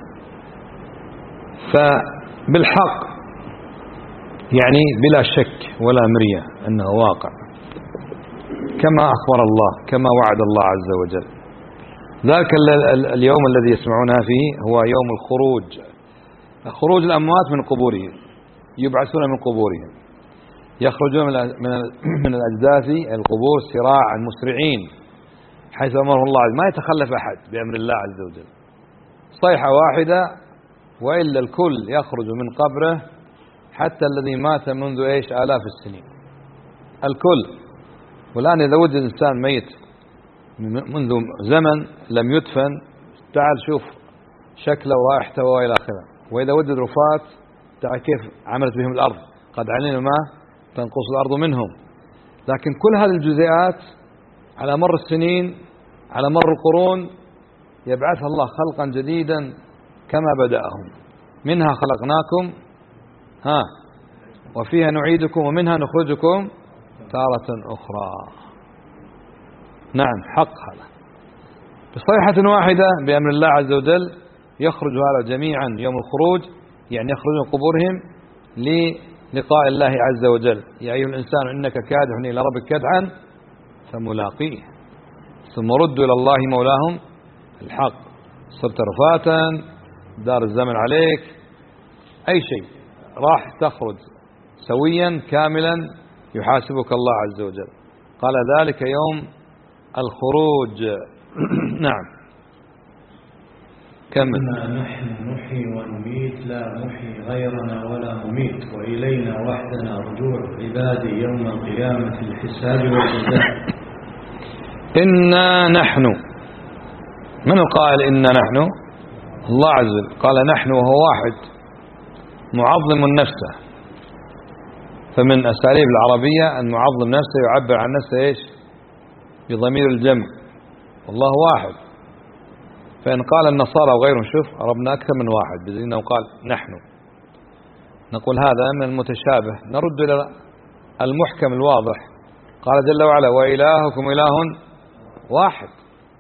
فبالحق يعني بلا شك ولا مرية أنه واقع كما أخبر الله، كما وعد الله عز وجل. ذلك اليوم الذي يسمعونها فيه هو يوم الخروج، خروج الأموات من قبورهم، يبعثون من قبورهم، يخرجون من الأجداث القبور سراعا مسرعين حيث أمره الله، ما يتخلف أحد بأمر الله عز وجل. صيحة واحدة وإلا الكل يخرج من قبره، حتى الذي مات منذ إيش آلاف السنين، الكل. والآن إذا وجد إنسان ميت منذ زمن لم يدفن، تعال شوف شكله ورائحته وإلى آخره. وإذا وجد رفات تعال كيف عملت بهم الأرض، قد علينا ما تنقص الأرض منهم. لكن كل هذه الجزيئات على مر السنين على مر القرون يبعث الله خلقا جديدا كما بدأهم. منها خلقناكم ها وفيها نعيدكم ومنها نخرجكم تارة أخرى. نعم، حق هذا. بصيحة واحدة بأمر الله عز وجل يخرج هذا جميعا يوم الخروج، يعني يخرجون قبورهم للقاء الله عز وجل. يا أيها الإنسان إنك كادح إلى ربك كدحا فملاقيه ثم ردوا إلى الله مولاهم الحق. صرت رفاتا، دار الزمن عليك، أي شيء راح تخرج سويا كاملا يحاسبك الله عز وجل. قال: ذلك يوم الخروج. نعم، كمل. نحن نحيي ونميت لا نحيي غيرنا ولا نميت، وإلينا وحدنا رجوع عبادي يوم القيامة الحساب والجزاء. إنا نحن، من القائل إنا نحن؟ الله عز وجل قال نحن وهو واحد معظم نفسه. فمن أساليب العربية أن معظم نفسه يعبر عن نفسه إيش؟ بضمير الجمع، والله واحد. فإن قال النصارى وغيرهم شوف ربنا أكثر من واحد، بدليل أنه قال نحن. نقول هذا من المتشابه، نرد إلى المحكم الواضح. قال جل وعلا: وإلهكم إله واحد.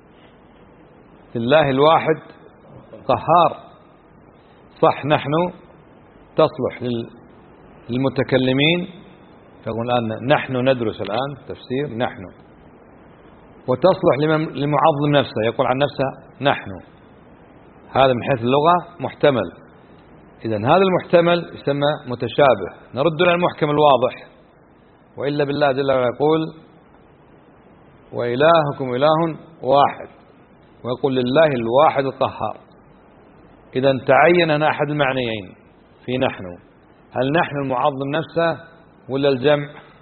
لله الواحد قهار. صح، نحن تصلح للمتكلمين، فيقول الآن نحن ندرس الآن تفسير نحن، وتصلح لمعظم نفسه يقول عن نفسه نحن. هذا من حيث اللغة محتمل. إذن هذا المحتمل يسمى متشابه، نرد إلى المحكم الواضح. وإلا بالله جل وعلا يقول: وإلهكم إله واحد، ويقول لله الواحد القهار. إذن تعين هنا أحد المعنيين في نحن: هل نحن المعظم نفسه ولا الجمع؟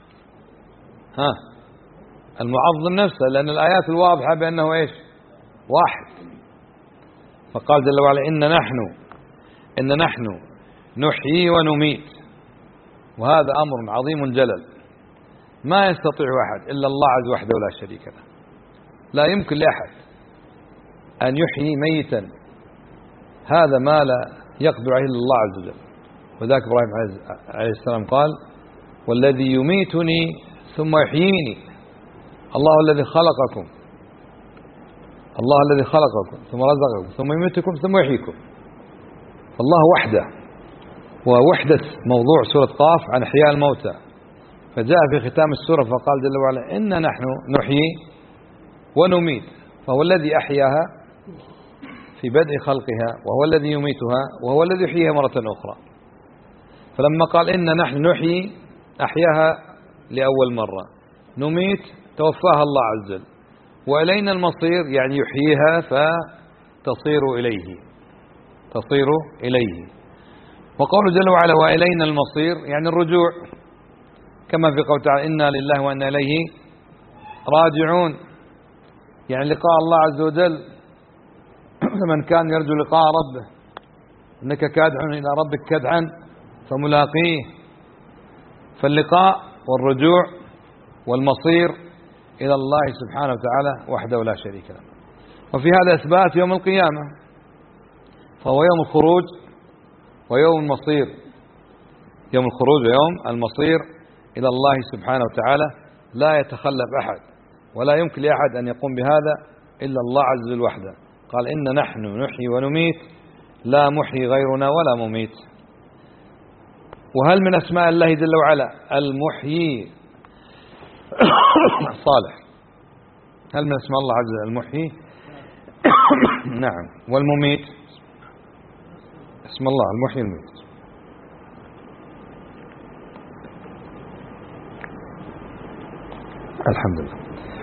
ها، المعظم نفسه، لأن الآيات الواضحة بأنه إيش؟ واحد. فقال جل وعلا: إن نحن إن نحن نحيي ونميت. وهذا أمر عظيم جلل، ما يستطيع أحد إلا الله عز وحده ولا شريك له. لا يمكن لأحد أن يحيي ميتا، هذا ما لا يقدر عليه إلا الله عز وجل. وذاك إبراهيم عليه السلام قال: والذي يميتني ثم يحييني. الله الذي خلقكم الله الذي خلقكم ثم رزقكم ثم يميتكم ثم يحييكم. الله وحده، ووحدة موضوع سورة قاف عن إحياء الموتى. فجاء في ختام السورة فقال جل وعلا: إن نحن نحيي ونميت. فهو الذي أحياها في بدء خلقها، وهو الذي يميتها، وهو الذي يحييها مرة أخرى. فلما قال إن نحن نحيي، أحياها لأول مرة، نميت توفاها الله عز وجل، وإلينا المصير يعني يحييها فتصير إليه تصير إليه. وقوله جل وعلا: وإلينا المصير يعني الرجوع، كما في قوله تعالى: إنا لله وإنا إليه راجعون، يعني لقاء الله عز وجل. فمن كان يرجو لقاء ربه إنك كادح إلى ربك كدحا فملاقيه. فاللقاء والرجوع والمصير إلى الله سبحانه وتعالى وحده لا شريك له. وفي هذا إثبات يوم القيامة، فهو يوم الخروج ويوم المصير، يوم الخروج ويوم المصير إلى الله سبحانه وتعالى. لا يتخلف أحد ولا يمكن لأحد أن يقوم بهذا إلا الله عز وجل وحده. قال: إن نحن نحيي ونميت، لا محيي غيرنا ولا مميت. وهل من أسماء الله جل وعلا المحيي صالح؟ هل من أسماء الله عز وجل المحيي؟ نعم. والمميت اسم الله المحيي المميت. الحمد لله.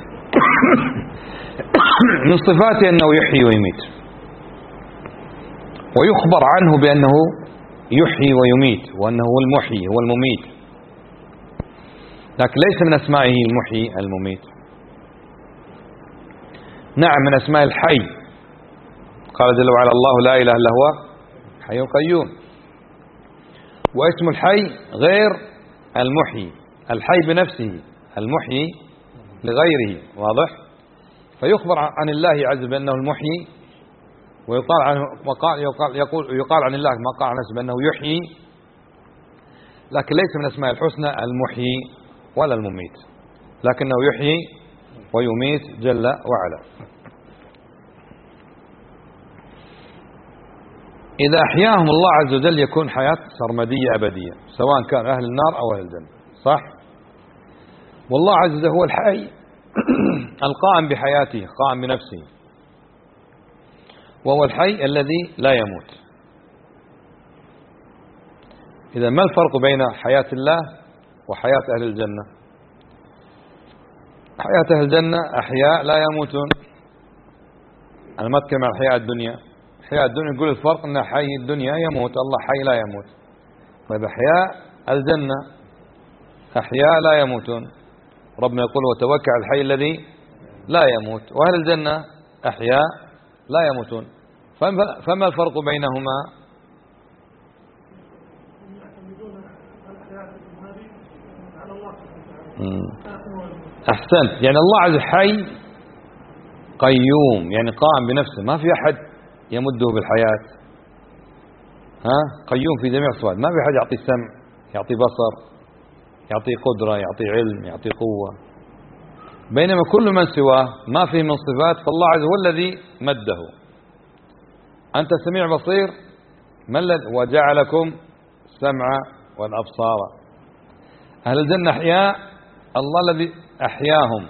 من صفاته أنه يحيي ويميت، ويخبر عنه بأنه يحيي ويميت، وأنه هو المحيي هو المميت، لكن ليس من أسمائه المحيي المميت. نعم، من أسماء الحي. قال جل وعلا: الله لا إله إلا هو حي قيوم. واسم الحي غير المحيي، الحي بنفسه، المحيي لغيره، واضح؟ فيخبر عن الله عز وجل بأنه المحيي، ويقال عنه يقال يقول يقال عن الله ما قال عن نفسه بأنه يحيي، لكن ليس من أسماء الحسنى المحيي ولا المميت، لكنه يحيي ويميت جل وعلا. إذا أحياهم الله عز وجل يكون حياة سرمدية أبدية، سواء كان أهل النار أو أهل الجنة، صح؟ والله عز وجل هو الحي القائم بحياته، قائم بنفسه، وهو الحي الذي لا يموت. إذا ما الفرق بين حياة الله وحياة أهل الجنة؟ حياة أهل الجنة أحياء لا يموتون. أنا ما أتكلم عن حياة الدنيا، حياة الدنيا يقول الفرق أن حي الدنيا يموت، الله حي لا يموت. طيب أحياء الجنة أحياء لا يموتون، ربنا يقول: وتوكل على الحي الذي لا يموت. وأهل الجنة أحياء لا يموتون. فما الفرق بينهما؟ أحسنت، يعني الله عز وجل حي قيوم، يعني قائم بنفسه، ما في أحد يمده بالحياة. ها قيوم في جميع الصفات، ما في حد يعطي سمع، يعطي بصر، يعطي قدرة، يعطي علم، يعطي قوة. بينما كل من سواه ما فيه من صفات، فالله عز وجل هو الذي مده. أنت سميع بصير، ما الذي وجعلكم السمع والأبصار. أهل الجنة أحياء، الله الذي أحياهم.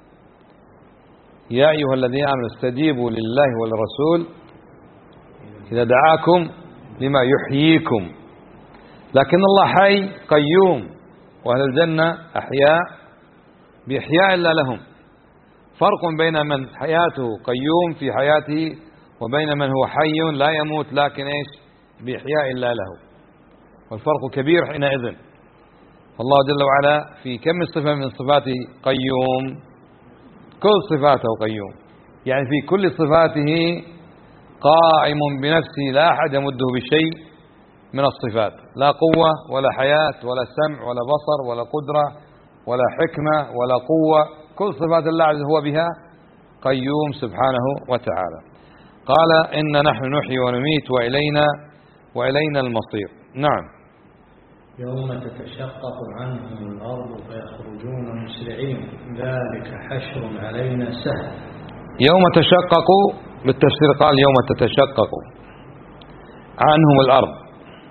يا أيها الذين آمنوا استجيبوا لله وللرسول إذا دعاكم لما يحييكم. لكن الله حي قيوم، وأهل الجنة أحياء بإحياء الله لهم. فرق بين من حياته قيوم في حياته وبين من هو حي لا يموت لكن إيش بإحياء الله له، والفرق كبير حينئذ. الله جل وعلا في كم صفة من صفاته قيوم، كل صفاته قيوم، يعني في كل صفاته قائم بنفسه، لا أحد يمده بشيء من الصفات، لا قوة ولا حياة ولا سمع ولا بصر ولا قدرة ولا حكمة ولا قوة. كل صفات الله عز هو بها قيوم سبحانه وتعالى. قال إن نحن نحيي ونميت وإلينا وإلينا المصير. نعم. يوم تتشقق عنهم الأرض فيخرجون مسرعين ذلك حشر علينا سهل. يوم تشقق بالتفسير قال يوم تتشقق عنهم الأرض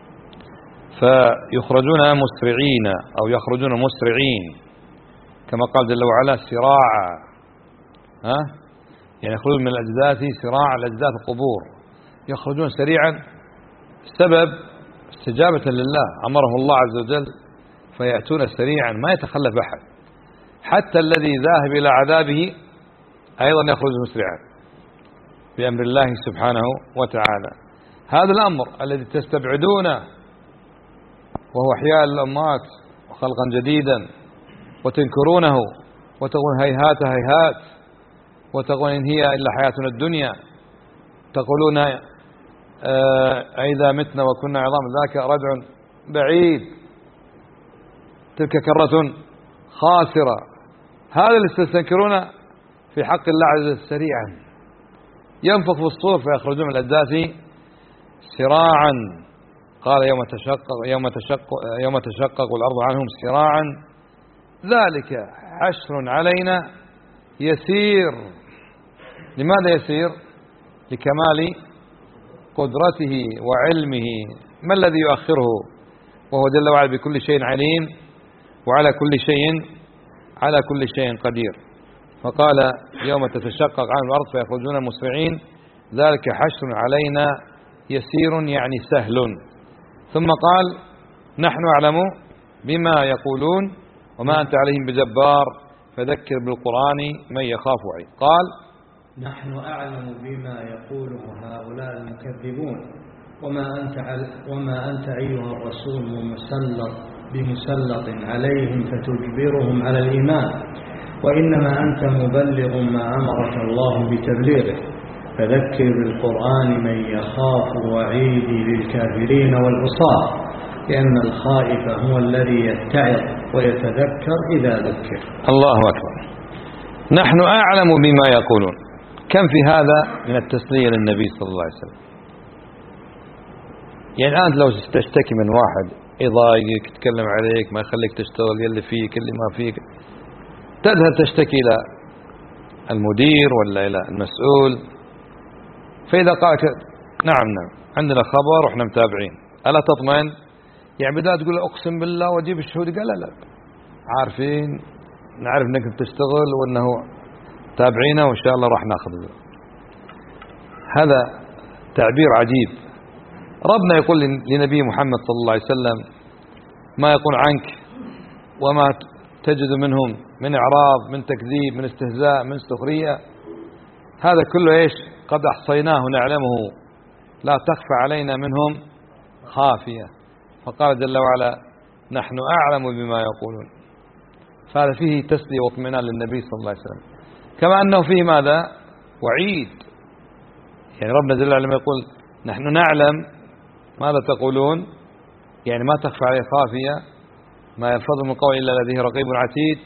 فيخرجون مسرعين أو يخرجون مسرعين، كما قال جل وعلا سراعا، ها يعني يخرجون من الأجداث سراعا الأجداث القبور، يخرجون سريعا سبب استجابة لله، أمره الله عز وجل فيأتون سريعا ما يتخلف أحد، حتى الذي ذاهب إلى عذابه أيضا يخرج مسرعا بأمر الله سبحانه وتعالى. هذا الأمر الذي تستبعدونه وهو إحياء الأموات وخلقا جديدا وتنكرونه وتقول هيهات هيهات وتقول إن هي إلا حياتنا الدنيا، تقولون إذا متنا وكنا عظام ذاك رجع بعيد، تلك كرة خاسرة. هذا اللي تستنكرون في حق الله عز وجل سريعا، ينفخ في الصور فيخرجون من الأجداث سراعا. قال يوم تشقق يوم تشقق يوم تشقق الأرض عنهم سراعا ذلك حشر علينا يسير. لماذا يسير؟ لكمال قدرته وعلمه. ما الذي يؤخره وهو جل وعلا بكل شيء عليم وعلى كل شيء على كل شيء قدير. فقال يوم تتشقق عنهم الأرض فيخرجون مسرعين ذلك حشر علينا يسير يعني سهل. ثم قال نحن أعلم بما يقولون وما أنت عليهم بجبار فذكر بالقرآن من يخاف وعيد. قال نحن أعلم بما يقوله هؤلاء المكذبون وما أنت, وما أنت أيها الرسول مسلط بمسلط عليهم فتجبرهم على الإيمان، وإنما أنت مبلغ ما أمرك الله بتبليغه فذكر بالقرآن من يخاف وعيدي للكافرين والعصاة، لأن الخائف هو الذي يتعظ ويتذكر إذا ذكر. الله أكبر. نحن أعلم بما يقولون. كم في هذا من التسلية للنبي صلى الله عليه وسلم. يعني أنت لو تشتكي من واحد يضايقك يتكلم عليك ما يخليك تشتغل يلي فيك اللي ما فيك، تذهب تشتكي إلى المدير ولا إلى المسؤول، فإذا قال نعم نعم عندنا خبر وإحنا متابعين ألا تطمئن؟ يعني بدأت تقول أقسم بالله وأجيب الشهود، قال لا لا عارفين نعرف أنك بتشتغل وأنه تابعينا وإن شاء الله راح ناخذ. هذا تعبير عجيب. ربنا يقول لنبي محمد صلى الله عليه وسلم ما يقول عنك وما تجد منهم من إعراض من تكذيب من استهزاء من سخرية، هذا كله إيش قد أحصيناه نعلمه لا تخفى علينا منهم خافية. فقال جل وعلا نحن أعلم بما يقولون. فهذا فيه تسلية واطمئنان للنبي صلى الله عليه وسلم، كما أنه فيه ماذا وعيد. يعني ربنا جل وعلا يقول نحن نعلم ماذا تقولون، يعني ما تخفى عليه خافية، ما يلفظ من قول إلا لديه رقيب عتيد،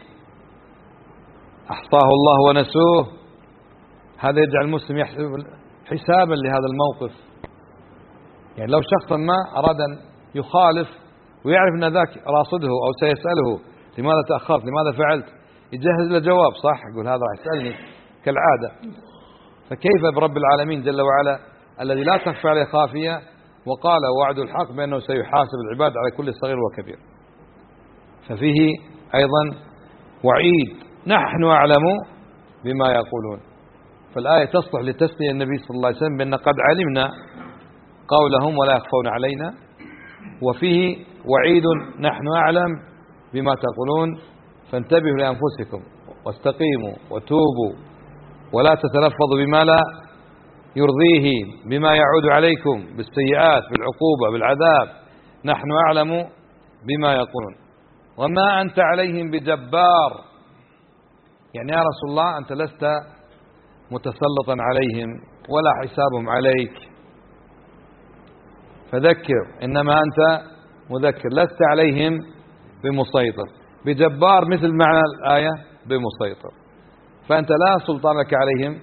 أحصاه الله ونسوه. هذا يجعل المسلم يحسب حسابا لهذا الموقف يعني لو شخصا ما أراد أن يخالف ويعرف أن ذاك راصده أو سيسأله لماذا تأخرت، لماذا فعلت، يجهز له جواب صح، يقول هذا راح يسألني كالعادة. فكيف برب العالمين جل وعلا الذي لا تخفى عليه خافية، وقال وعد الحق بأنه سيحاسب العباد على كل صغير وكبير. ففيه أيضا وعيد نحن أعلم بما يقولون. فالآية تصلح لتسلية النبي صلى الله عليه وسلم بأن قد علمنا قولهم ولا يخفون علينا، وفيه وعيد نحن أعلم بما تقولون فانتبهوا لأنفسكم واستقيموا وتوبوا ولا تتلفظوا بما لا يرضيه بما يعود عليكم بالسيئات بالعقوبة بالعذاب. نحن أعلم بما يقولون وما أنت عليهم بجبار، يعني يا رسول الله أنت لست متسلطا عليهم ولا حسابهم عليك، فذكر إنما أنت مذكر لست عليهم بمسيطر. بجبار مثل معنى الآية بمسيطر، فأنت لا سلطان لك عليهم،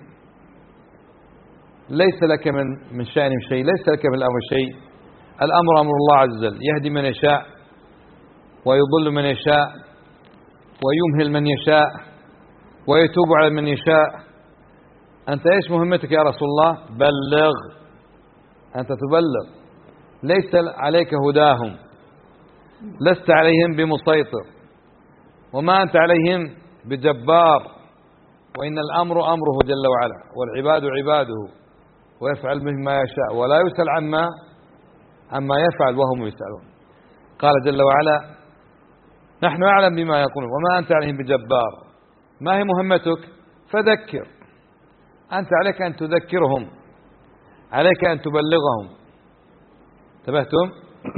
ليس لك من من شأنهم شيء، ليس لك من الأمر شيء. الأمر أمر الله عز وجل، يهدي من يشاء ويضل من يشاء ويمهل من يشاء ويتوب على من يشاء. أنت إيش مهمتك يا رسول الله؟ بلغ، أنت تبلغ، ليس عليك هداهم، لست عليهم بمسيطر، وما أنت عليهم بجبار، وإن الأمر أمره جل وعلا والعباد عباده ويفعل به ما يشاء ولا يسأل عما عما يفعل وهم يسألون. قال جل وعلا نحن أعلم بما يقولون وما أنت عليهم بجبار. ما هي مهمتك؟ فذكر، أنت عليك أن تذكرهم، عليك أن تبلغهم. انتبهتم؟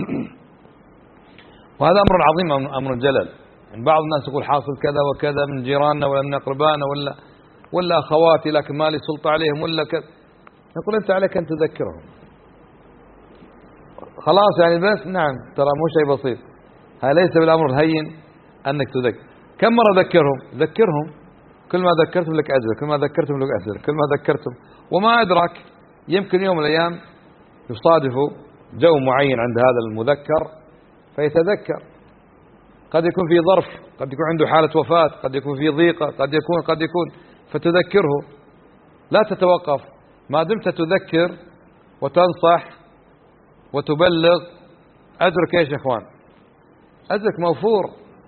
وهذا أمر عظيم، أمر جلل. يعني بعض الناس يقول حاصل كذا وكذا من جيراننا ولا من أقربائنا ولا ولا أخواتي لكن ما لي سلطة عليهم ولا كذا. نقول أنت عليك أن تذكرهم خلاص، يعني بس نعم ترى مو شيء بسيط، هذا ليس بالأمر الهين أنك تذكر. كم مرة ذكرهم؟ ذكرهم، كل ما ذكرتم لك أجر، كل ما ذكرتم لك أجر، كل ما ذكرتم. وما أدرك يمكن يوم من الأيام يصادف جو معين عند هذا المذكر فيتذكر، قد يكون في ظرف، قد يكون عنده حالة وفاة، قد يكون في ضيقة، قد يكون قد يكون فتذكره. لا تتوقف ما دمت تذكر وتنصح وتبلغ، أجرك ايش يا اخوان؟ أجرك موفور.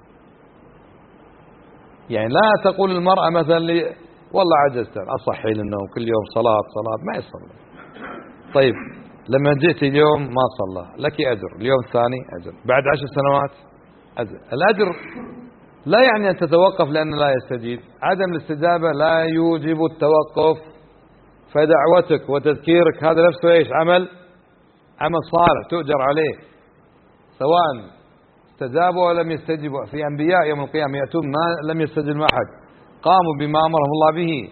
يعني لا تقول المرأة مثلا لي والله عجزت أصحي للنوم كل يوم صلاة صلاة، ما يصلي. طيب لما جئت اليوم ما صلى، لك أجر، اليوم الثاني أجر، بعد عشر سنوات أجر. الأجر لا يعني أن تتوقف لأنه لا يستجيب، عدم الاستجابة لا يوجب التوقف. فدعوتك وتذكيرك هذا نفسه ايش؟ عمل عمل صالح تؤجر عليه، سواء استجابوا ولم يستجيبوا. في أنبياء يوم القيامة يأتون ما لم يستجب أحد، قاموا بما أمرهم الله به.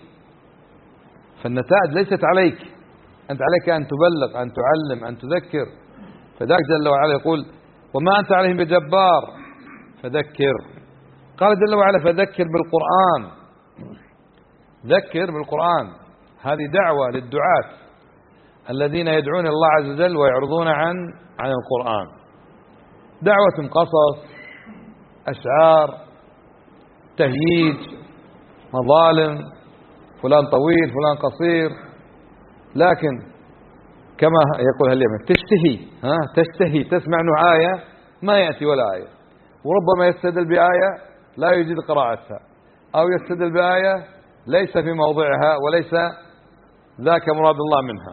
فالنتائج ليست عليك، أنت عليك أن تبلغ، أن تعلم، أن تذكر. فذاك جل وعلا يقول وما أنت عليهم بجبار فذكر. قال جل وعلا فذكر بالقرآن، ذكر بالقرآن. هذه دعوة للدعاة الذين يدعون الله عز وجل ويعرضون عن عن القرآن. دعوة قصص، أشعار، تهييج، مظالم، فلان طويل فلان قصير. لكن كما يقول اليمن تشتهي، ها تشتهي تسمع انه آية ما يأتي ولا آية، وربما يستدل بآية لا يجيد قراءتها، أو يستدل بآية ليس في موضعها وليس ذاك مراد الله منها.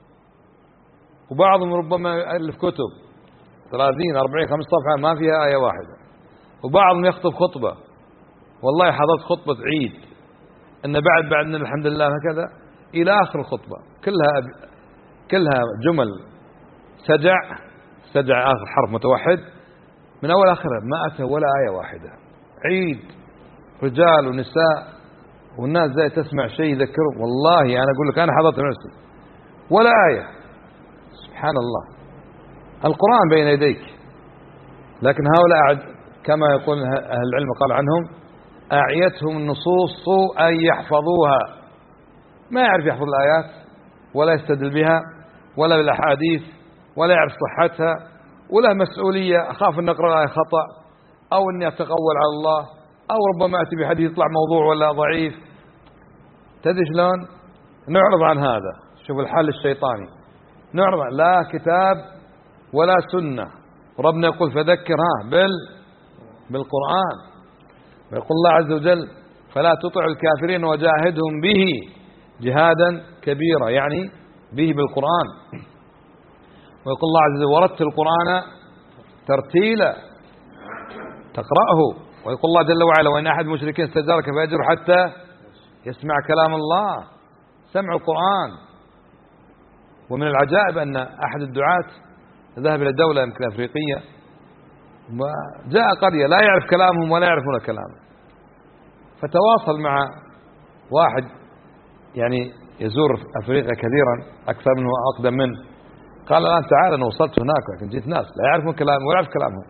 وبعضهم ربما يألف كتب ثلاثين أربعين خمسة صفحة ما فيها آية واحدة. وبعضهم يخطب خطبة، والله حضرت خطبة عيد أن بعد بعد الحمد لله هكذا إلى آخر الخطبة، كلها كلها جمل سجع سجع آخر حرف متوحد من أول آخره، ما أتى ولا آية واحدة. عيد رجال ونساء والناس زي تسمع شيء يذكرهم. والله أنا يعني أقول لك أنا حضرت نفسي ولا آية. سبحان الله، القرآن بين يديك. لكن هؤلاء كما يقول أهل العلم قال عنهم أعيتهم النصوص أن يحفظوها، ما يعرف يحفظ الآيات ولا يستدل بها ولا بالأحاديث ولا يعرف صحتها ولا مسؤولية، أخاف أن أقرأ آية خطأ أو أني أتقول على الله أو ربما أتي بحديث يطلع موضوع ولا ضعيف. تدري شلون نعرض عن هذا؟ شوف الحل الشيطاني، نعرض عن لا كتاب ولا سنة. ربنا يقول فذكر ها بال بالقرآن، ويقول الله عز وجل فلا تطع الكافرين وجاهدهم به جهادا كبيرا، يعني به بالقرآن. ويقول الله عز وجل ورتل القرآن ترتيلا تقرأه. ويقول الله جل وعلا وإن أحد المشركين استجارك فأجره حتى يسمع كلام الله، سمع القرآن. ومن العجائب أن أحد الدعاة ذهب إلى دولة يمكن أفريقية وجاء قرية لا يعرف كلامهم ولا يعرفون كلامه، فتواصل مع واحد يعني يزور أفريقيا كثيرا أكثر منه وأقدم منه، قال الآن تعال أنا وصلت هناك لكن جيت ناس لا يعرفون كلامهم ولا يعرف كلامهم.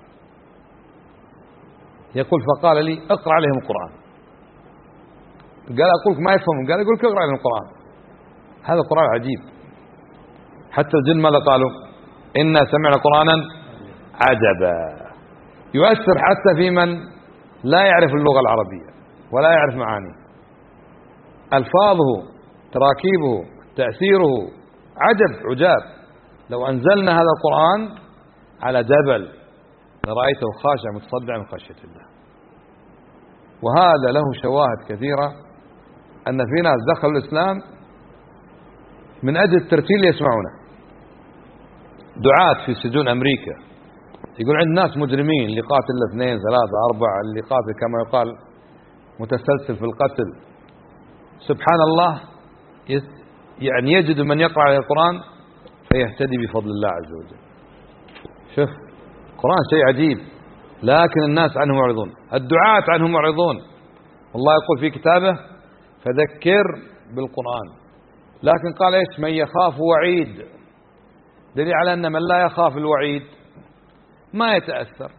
يقول فقال لي اقرأ عليهم القرآن. قال أقول لك ما يفهمون، قال يقول لك اقرأ عليهم القرآن. هذا القرآن عجيب. حتى الجن ماذا قالوا؟ إنا سمعنا قرآنا عجبا، يؤثر حتى في من لا يعرف اللغة العربية ولا يعرف معانيه. ألفاظه تراكيبه تأثيره عجب عجاب. لو أنزلنا هذا القرآن على جبل لرأيته خاشع متصدع من خشية الله. وهذا له شواهد كثيرة أن في ناس دخلوا الإسلام من أجل الترتيل يسمعونه. دعاة في سجون أمريكا يقول عند ناس مجرمين اللي قاتل اثنين ثلاثة أربعة، اللي قاتل كما يقال متسلسل في القتل، سبحان الله يعني يجد من يقرأ على القرآن فيهتدي بفضل الله عز وجل. شوف القرآن شيء عجيب، لكن الناس عنه معرضون، الدعاة عنه معرضون. والله يقول في كتابه فذكر بالقرآن، لكن قال ايش؟ من يخاف وعيد. دليل على أن من لا يخاف الوعيد ما يتأثر.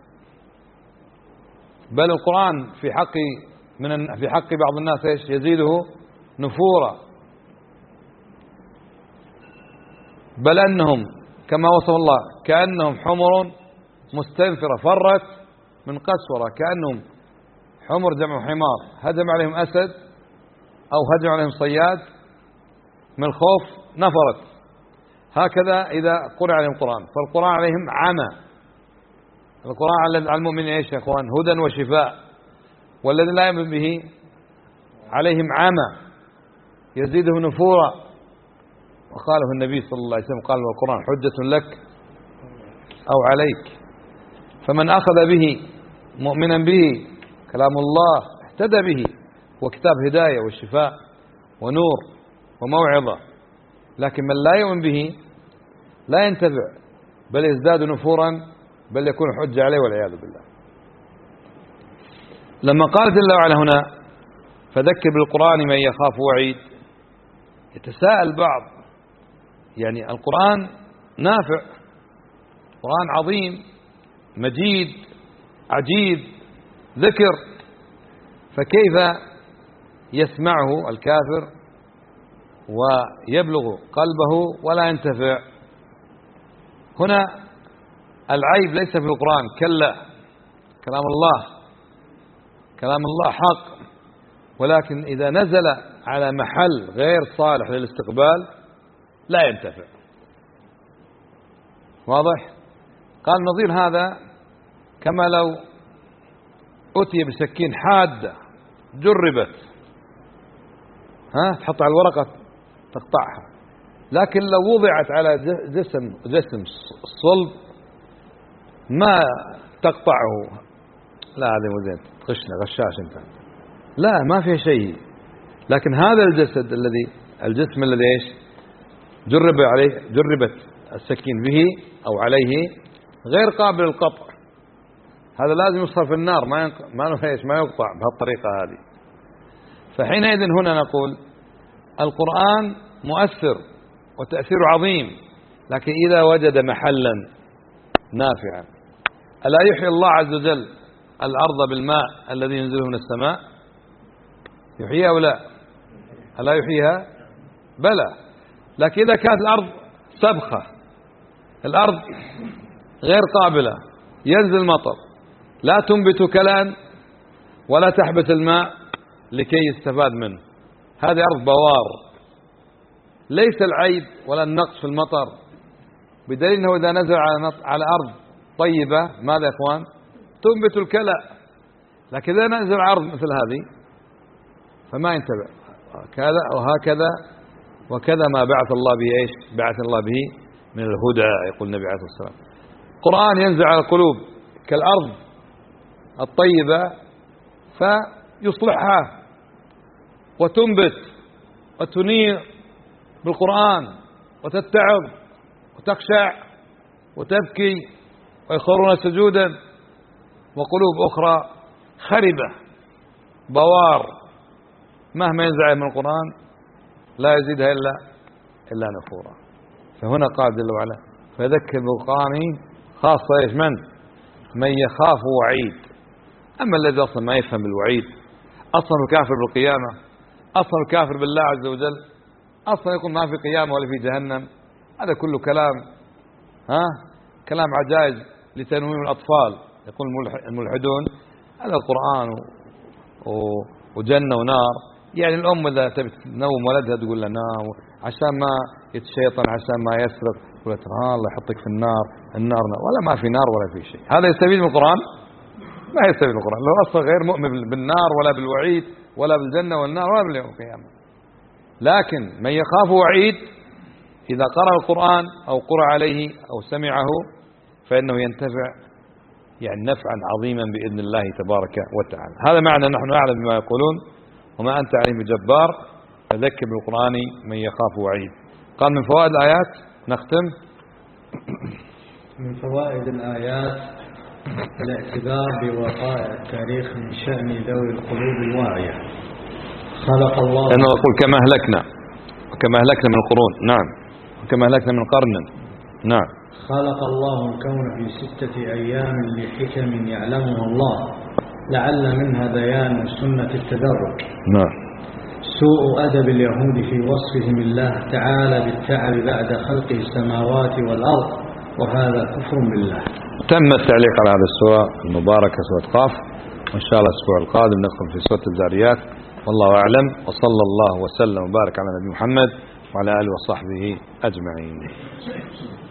بل القرآن في حق من في حق بعض الناس ايش؟ يزيده نفورا. بل أنهم كما وصف الله كأنهم حمر مستنفرة فرت من قسورة، كأنهم حمر جمع حمار هجم عليهم أسد أو هجم عليهم صياد من الخوف نفرت. هكذا إذا قرأ عليهم القرآن، فالقرآن عليهم عمى. القرآن على المؤمنين ايش يا اخوان؟ هدى وشفاء. والذين لا يؤمن به عليهم عمى يزيده نفورا. وقاله النبي صلى الله عليه وسلم قال القرآن حجة لك أو عليك، فمن أخذ به مؤمنا به كلام الله اهتدى به، وكتاب هداية وشفاء ونور وموعظة. لكن من لا يؤمن به لا ينتفع بل يزداد نفورا، بل يكون حجة عليه والعياذ بالله. لما قال جل وعلا هنا فذكر بالقرآن من يخاف وعيد، يتساءل بعض يعني القرآن نافع، قرآن عظيم مجيد عجيب ذكر، فكيف يسمعه الكافر ويبلغ قلبه ولا ينتفع؟ هنا العيب ليس في القرآن، كلا، كلام الله كلام الله حق، ولكن إذا نزل على محل غير صالح للاستقبال لا ينتفع. واضح؟ قال نظير هذا كما لو أتي بسكين حادة جربت، ها تحط على الورقة تقطعها، لكن لو وضعت على جسم جسم الصلب ما تقطعه. لا هذا مو زين، تغشنا غشاش انت، لا ما في شيء. لكن هذا الجسد الذي الجسم الذي ايش جرب عليه جربت السكين به او عليه غير قابل للقطع، هذا لازم يصهر في النار، ما ينق... ما ايش ما يقطع بهالطريقه هذه. فحينئذ هنا نقول القرآن مؤثر وتأثير عظيم، لكن إذا وجد محلا نافعا. ألا يحيي الله عز وجل الأرض بالماء الذي ينزله من السماء؟ يحييها أو لا؟ ألا يحييها؟ بلى. لكن إذا كانت الأرض سبخة الأرض غير قابلة، ينزل مطر، لا تنبت كلأ ولا تحبس الماء لكي يستفاد منه. هذه أرض بوار، ليس العيب ولا النقص في المطر، بدليل أنه إذا نزل على أرض طيبة ماذا يا إخوان؟ تنبت الكلأ. لكن إذا نزل على أرض مثل هذه فما ينتبع. كذا وهكذا وكذا ما بعث الله به إيش؟ بعث الله به من الهدى، يقول النبي عليه الصلاة والسلام. القرآن ينزل على القلوب كالأرض الطيبة فيصلحها وتنبت وتنير بالقرآن وتتعظ وتخشع وتبكي ويخرون سجودا، وقلوب أخرى خربة بوار مهما ينزع من القرآن لا يزيدها إلا إلا نفورا. فهنا قال جل وعلا فذكر بالقرآن خاصة إيش؟ من من يخاف وعيد. أما الذي أصلا ما يفهم بالوعيد، أصلا كافر بالقيامة، أصلا كافر بالله عز وجل، أصلا يقول ما في قيامة ولا في جهنم، هذا كله كلام ها كلام عجائز لتنويم الأطفال. يقول الملحدون هذا القرآن وجنة ونار، يعني الأم إذا تبي تنوم ولدها تقول له نام عشان ما يتشيطن، عشان ما يسرق، تقول له الله يحطك في النار، النار نار، ولا ما في نار ولا في شيء. هذا يستفيد من القرآن؟ ما يستفيد من القرآن، لو أصلا غير مؤمن بالنار ولا بالوعيد ولا بالجنة والنار ولا باليوم القيامة. لكن من يخاف وعيد إذا قرأ القرآن أو قرأ عليه أو سمعه فإنه ينتفع يعني نفعا عظيما بإذن الله تبارك وتعالى. هذا معنى نحن أعلم بما يقولون وما أنت عليهم بجبار، فذكر بالقرآن من يخاف وعيد. قال من فوائد الآيات نختم. من فوائد الآيات الاعتبار بوقائع التاريخ من شأن ذوي القلوب الواعية. خلق الله أنه يقول كما أهلكنا وكما أهلكنا من القرون، نعم، وكما أهلكنا من قرن، نعم. خلق الله الكون في ستة أيام لحكم يعلمها الله، لعل منها بيان سنة التدرج. نعم. سوء أدب اليهود في وصفهم الله تعالى بالتعب بعد خلق السماوات والأرض، وهذا كفر بالله. تم التعليق على هذا السورة المباركة سورة قاف، وإن شاء الله الأسبوع القادم ندخل في سورة الذاريات. والله أعلم، وصلى الله وسلم وبارك على نبي محمد وعلى آله وصحبه أجمعين.